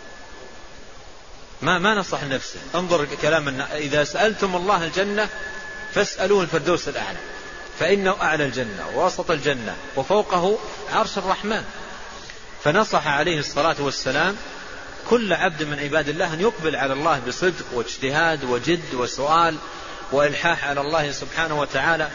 ما نصح نفسه. انظر كلام: إذا سألتم الله الجنة فاسألوه الفردوس الأعلى، فإنه أعلى الجنة ووسط الجنة وفوقه عرش الرحمن. فنصح عليه الصلاة والسلام كل عبد من عباد الله أن يقبل على الله بصدق واجتهاد وجد وسؤال وإلحاح على الله سبحانه وتعالى.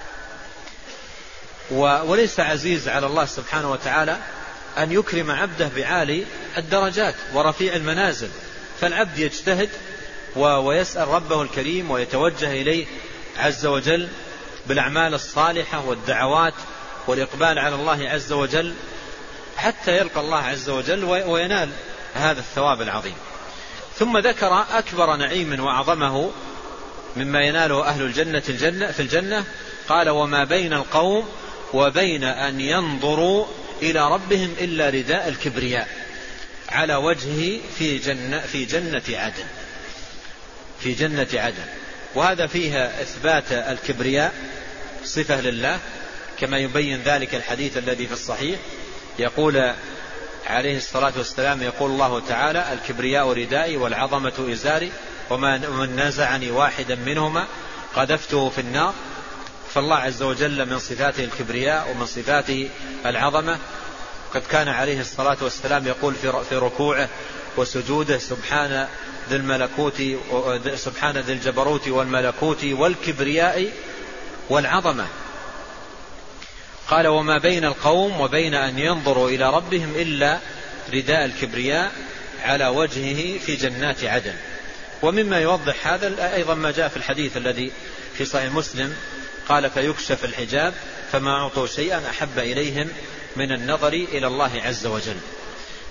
وليس عزيز على الله سبحانه وتعالى أن يكرم عبده بعالي الدرجات ورفيع المنازل. فالعبد يجتهد ويسأل ربه الكريم ويتوجه إليه عز وجل بالأعمال الصالحة والدعوات والإقبال على الله عز وجل، حتى يلقى الله عز وجل وينال هذا الثواب العظيم. ثم ذكر أكبر نعيم وأعظمه مما يناله أهل الجنة في الجنة، قال: وما بين القوم وبين أن ينظروا إلى ربهم إلا رداء الكبرياء على وجهه في جنة عدن. في جنة عدن. وهذا فيها إثبات الكبرياء صفة لله، كما يبين ذلك الحديث الذي في الصحيح. يقول عليه الصلاة والسلام: يقول الله تعالى: الكبرياء ردائي والعظمة إزاري، ومن نازعني واحدا منهما قذفته في النار. فالله عز وجل من صفاته الكبرياء ومن صفاته العظمة. قد كان عليه الصلاة والسلام يقول في ركوعه وسجوده: سبحان ذي الملكوت، سبحان ذي الجبروت والملكوت والكبرياء والعظمة. قال: وما بين القوم وبين أن ينظروا إلى ربهم إلا رداء الكبرياء على وجهه في جنات عدن. ومما يوضح هذا أيضا ما جاء في الحديث الذي في صحيح مسلم، قال: فيكشف الحجاب فما أعطوا شيئا أحب إليهم من النظر إلى الله عز وجل.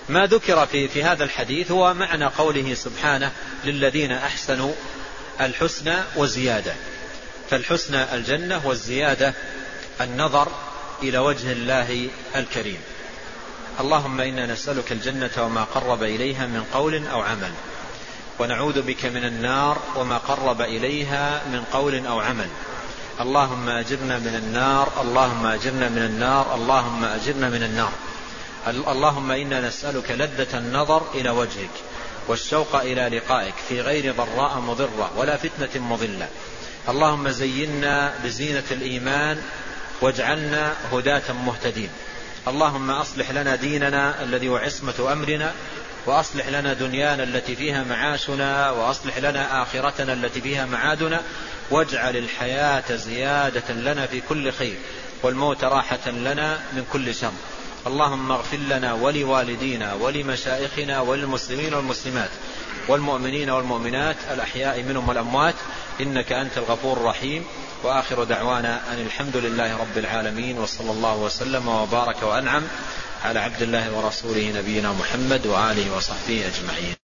ما ذكر في هذا الحديث هو معنى قوله سبحانه للذين أحسنوا الحسنى وزيادة. فالحسنى الجنة، والزيادة النظر إلى وجه الله الكريم. اللهم إنا نسألك الجنة وما قرب إليها من قول أو عمل، ونعوذ بك من النار وما قرب إليها من قول أو عمل. اللهم أجرنا من النار، اللهم أجرنا من النار، اللهم أجرنا من النار. اللهم إنا نسألك لذة النظر إلى وجهك والشوق إلى لقائك في غير ضراء مضرة ولا فتنة مضلة. اللهم زينا بزينة الإيمان واجعلنا هداة مهتدين. اللهم أصلح لنا ديننا الذي هو عصمة أمرنا، وأصلح لنا دنيانا التي فيها معاشنا، وأصلح لنا آخرتنا التي فيها معادنا، واجعل الحياة زيادة لنا في كل خير والموت راحة لنا من كل شر. اللهم اغفر لنا ولوالدينا ولمشائخنا وللمسلمين والمسلمات والمؤمنين والمؤمنات الأحياء منهم والأموات، إنك أنت الغفور الرحيم. وآخر دعوانا أن الحمد لله رب العالمين، وصلى الله وسلم وبارك وأنعم على عبد الله ورسوله نبينا محمد وآله وصحبه أجمعين.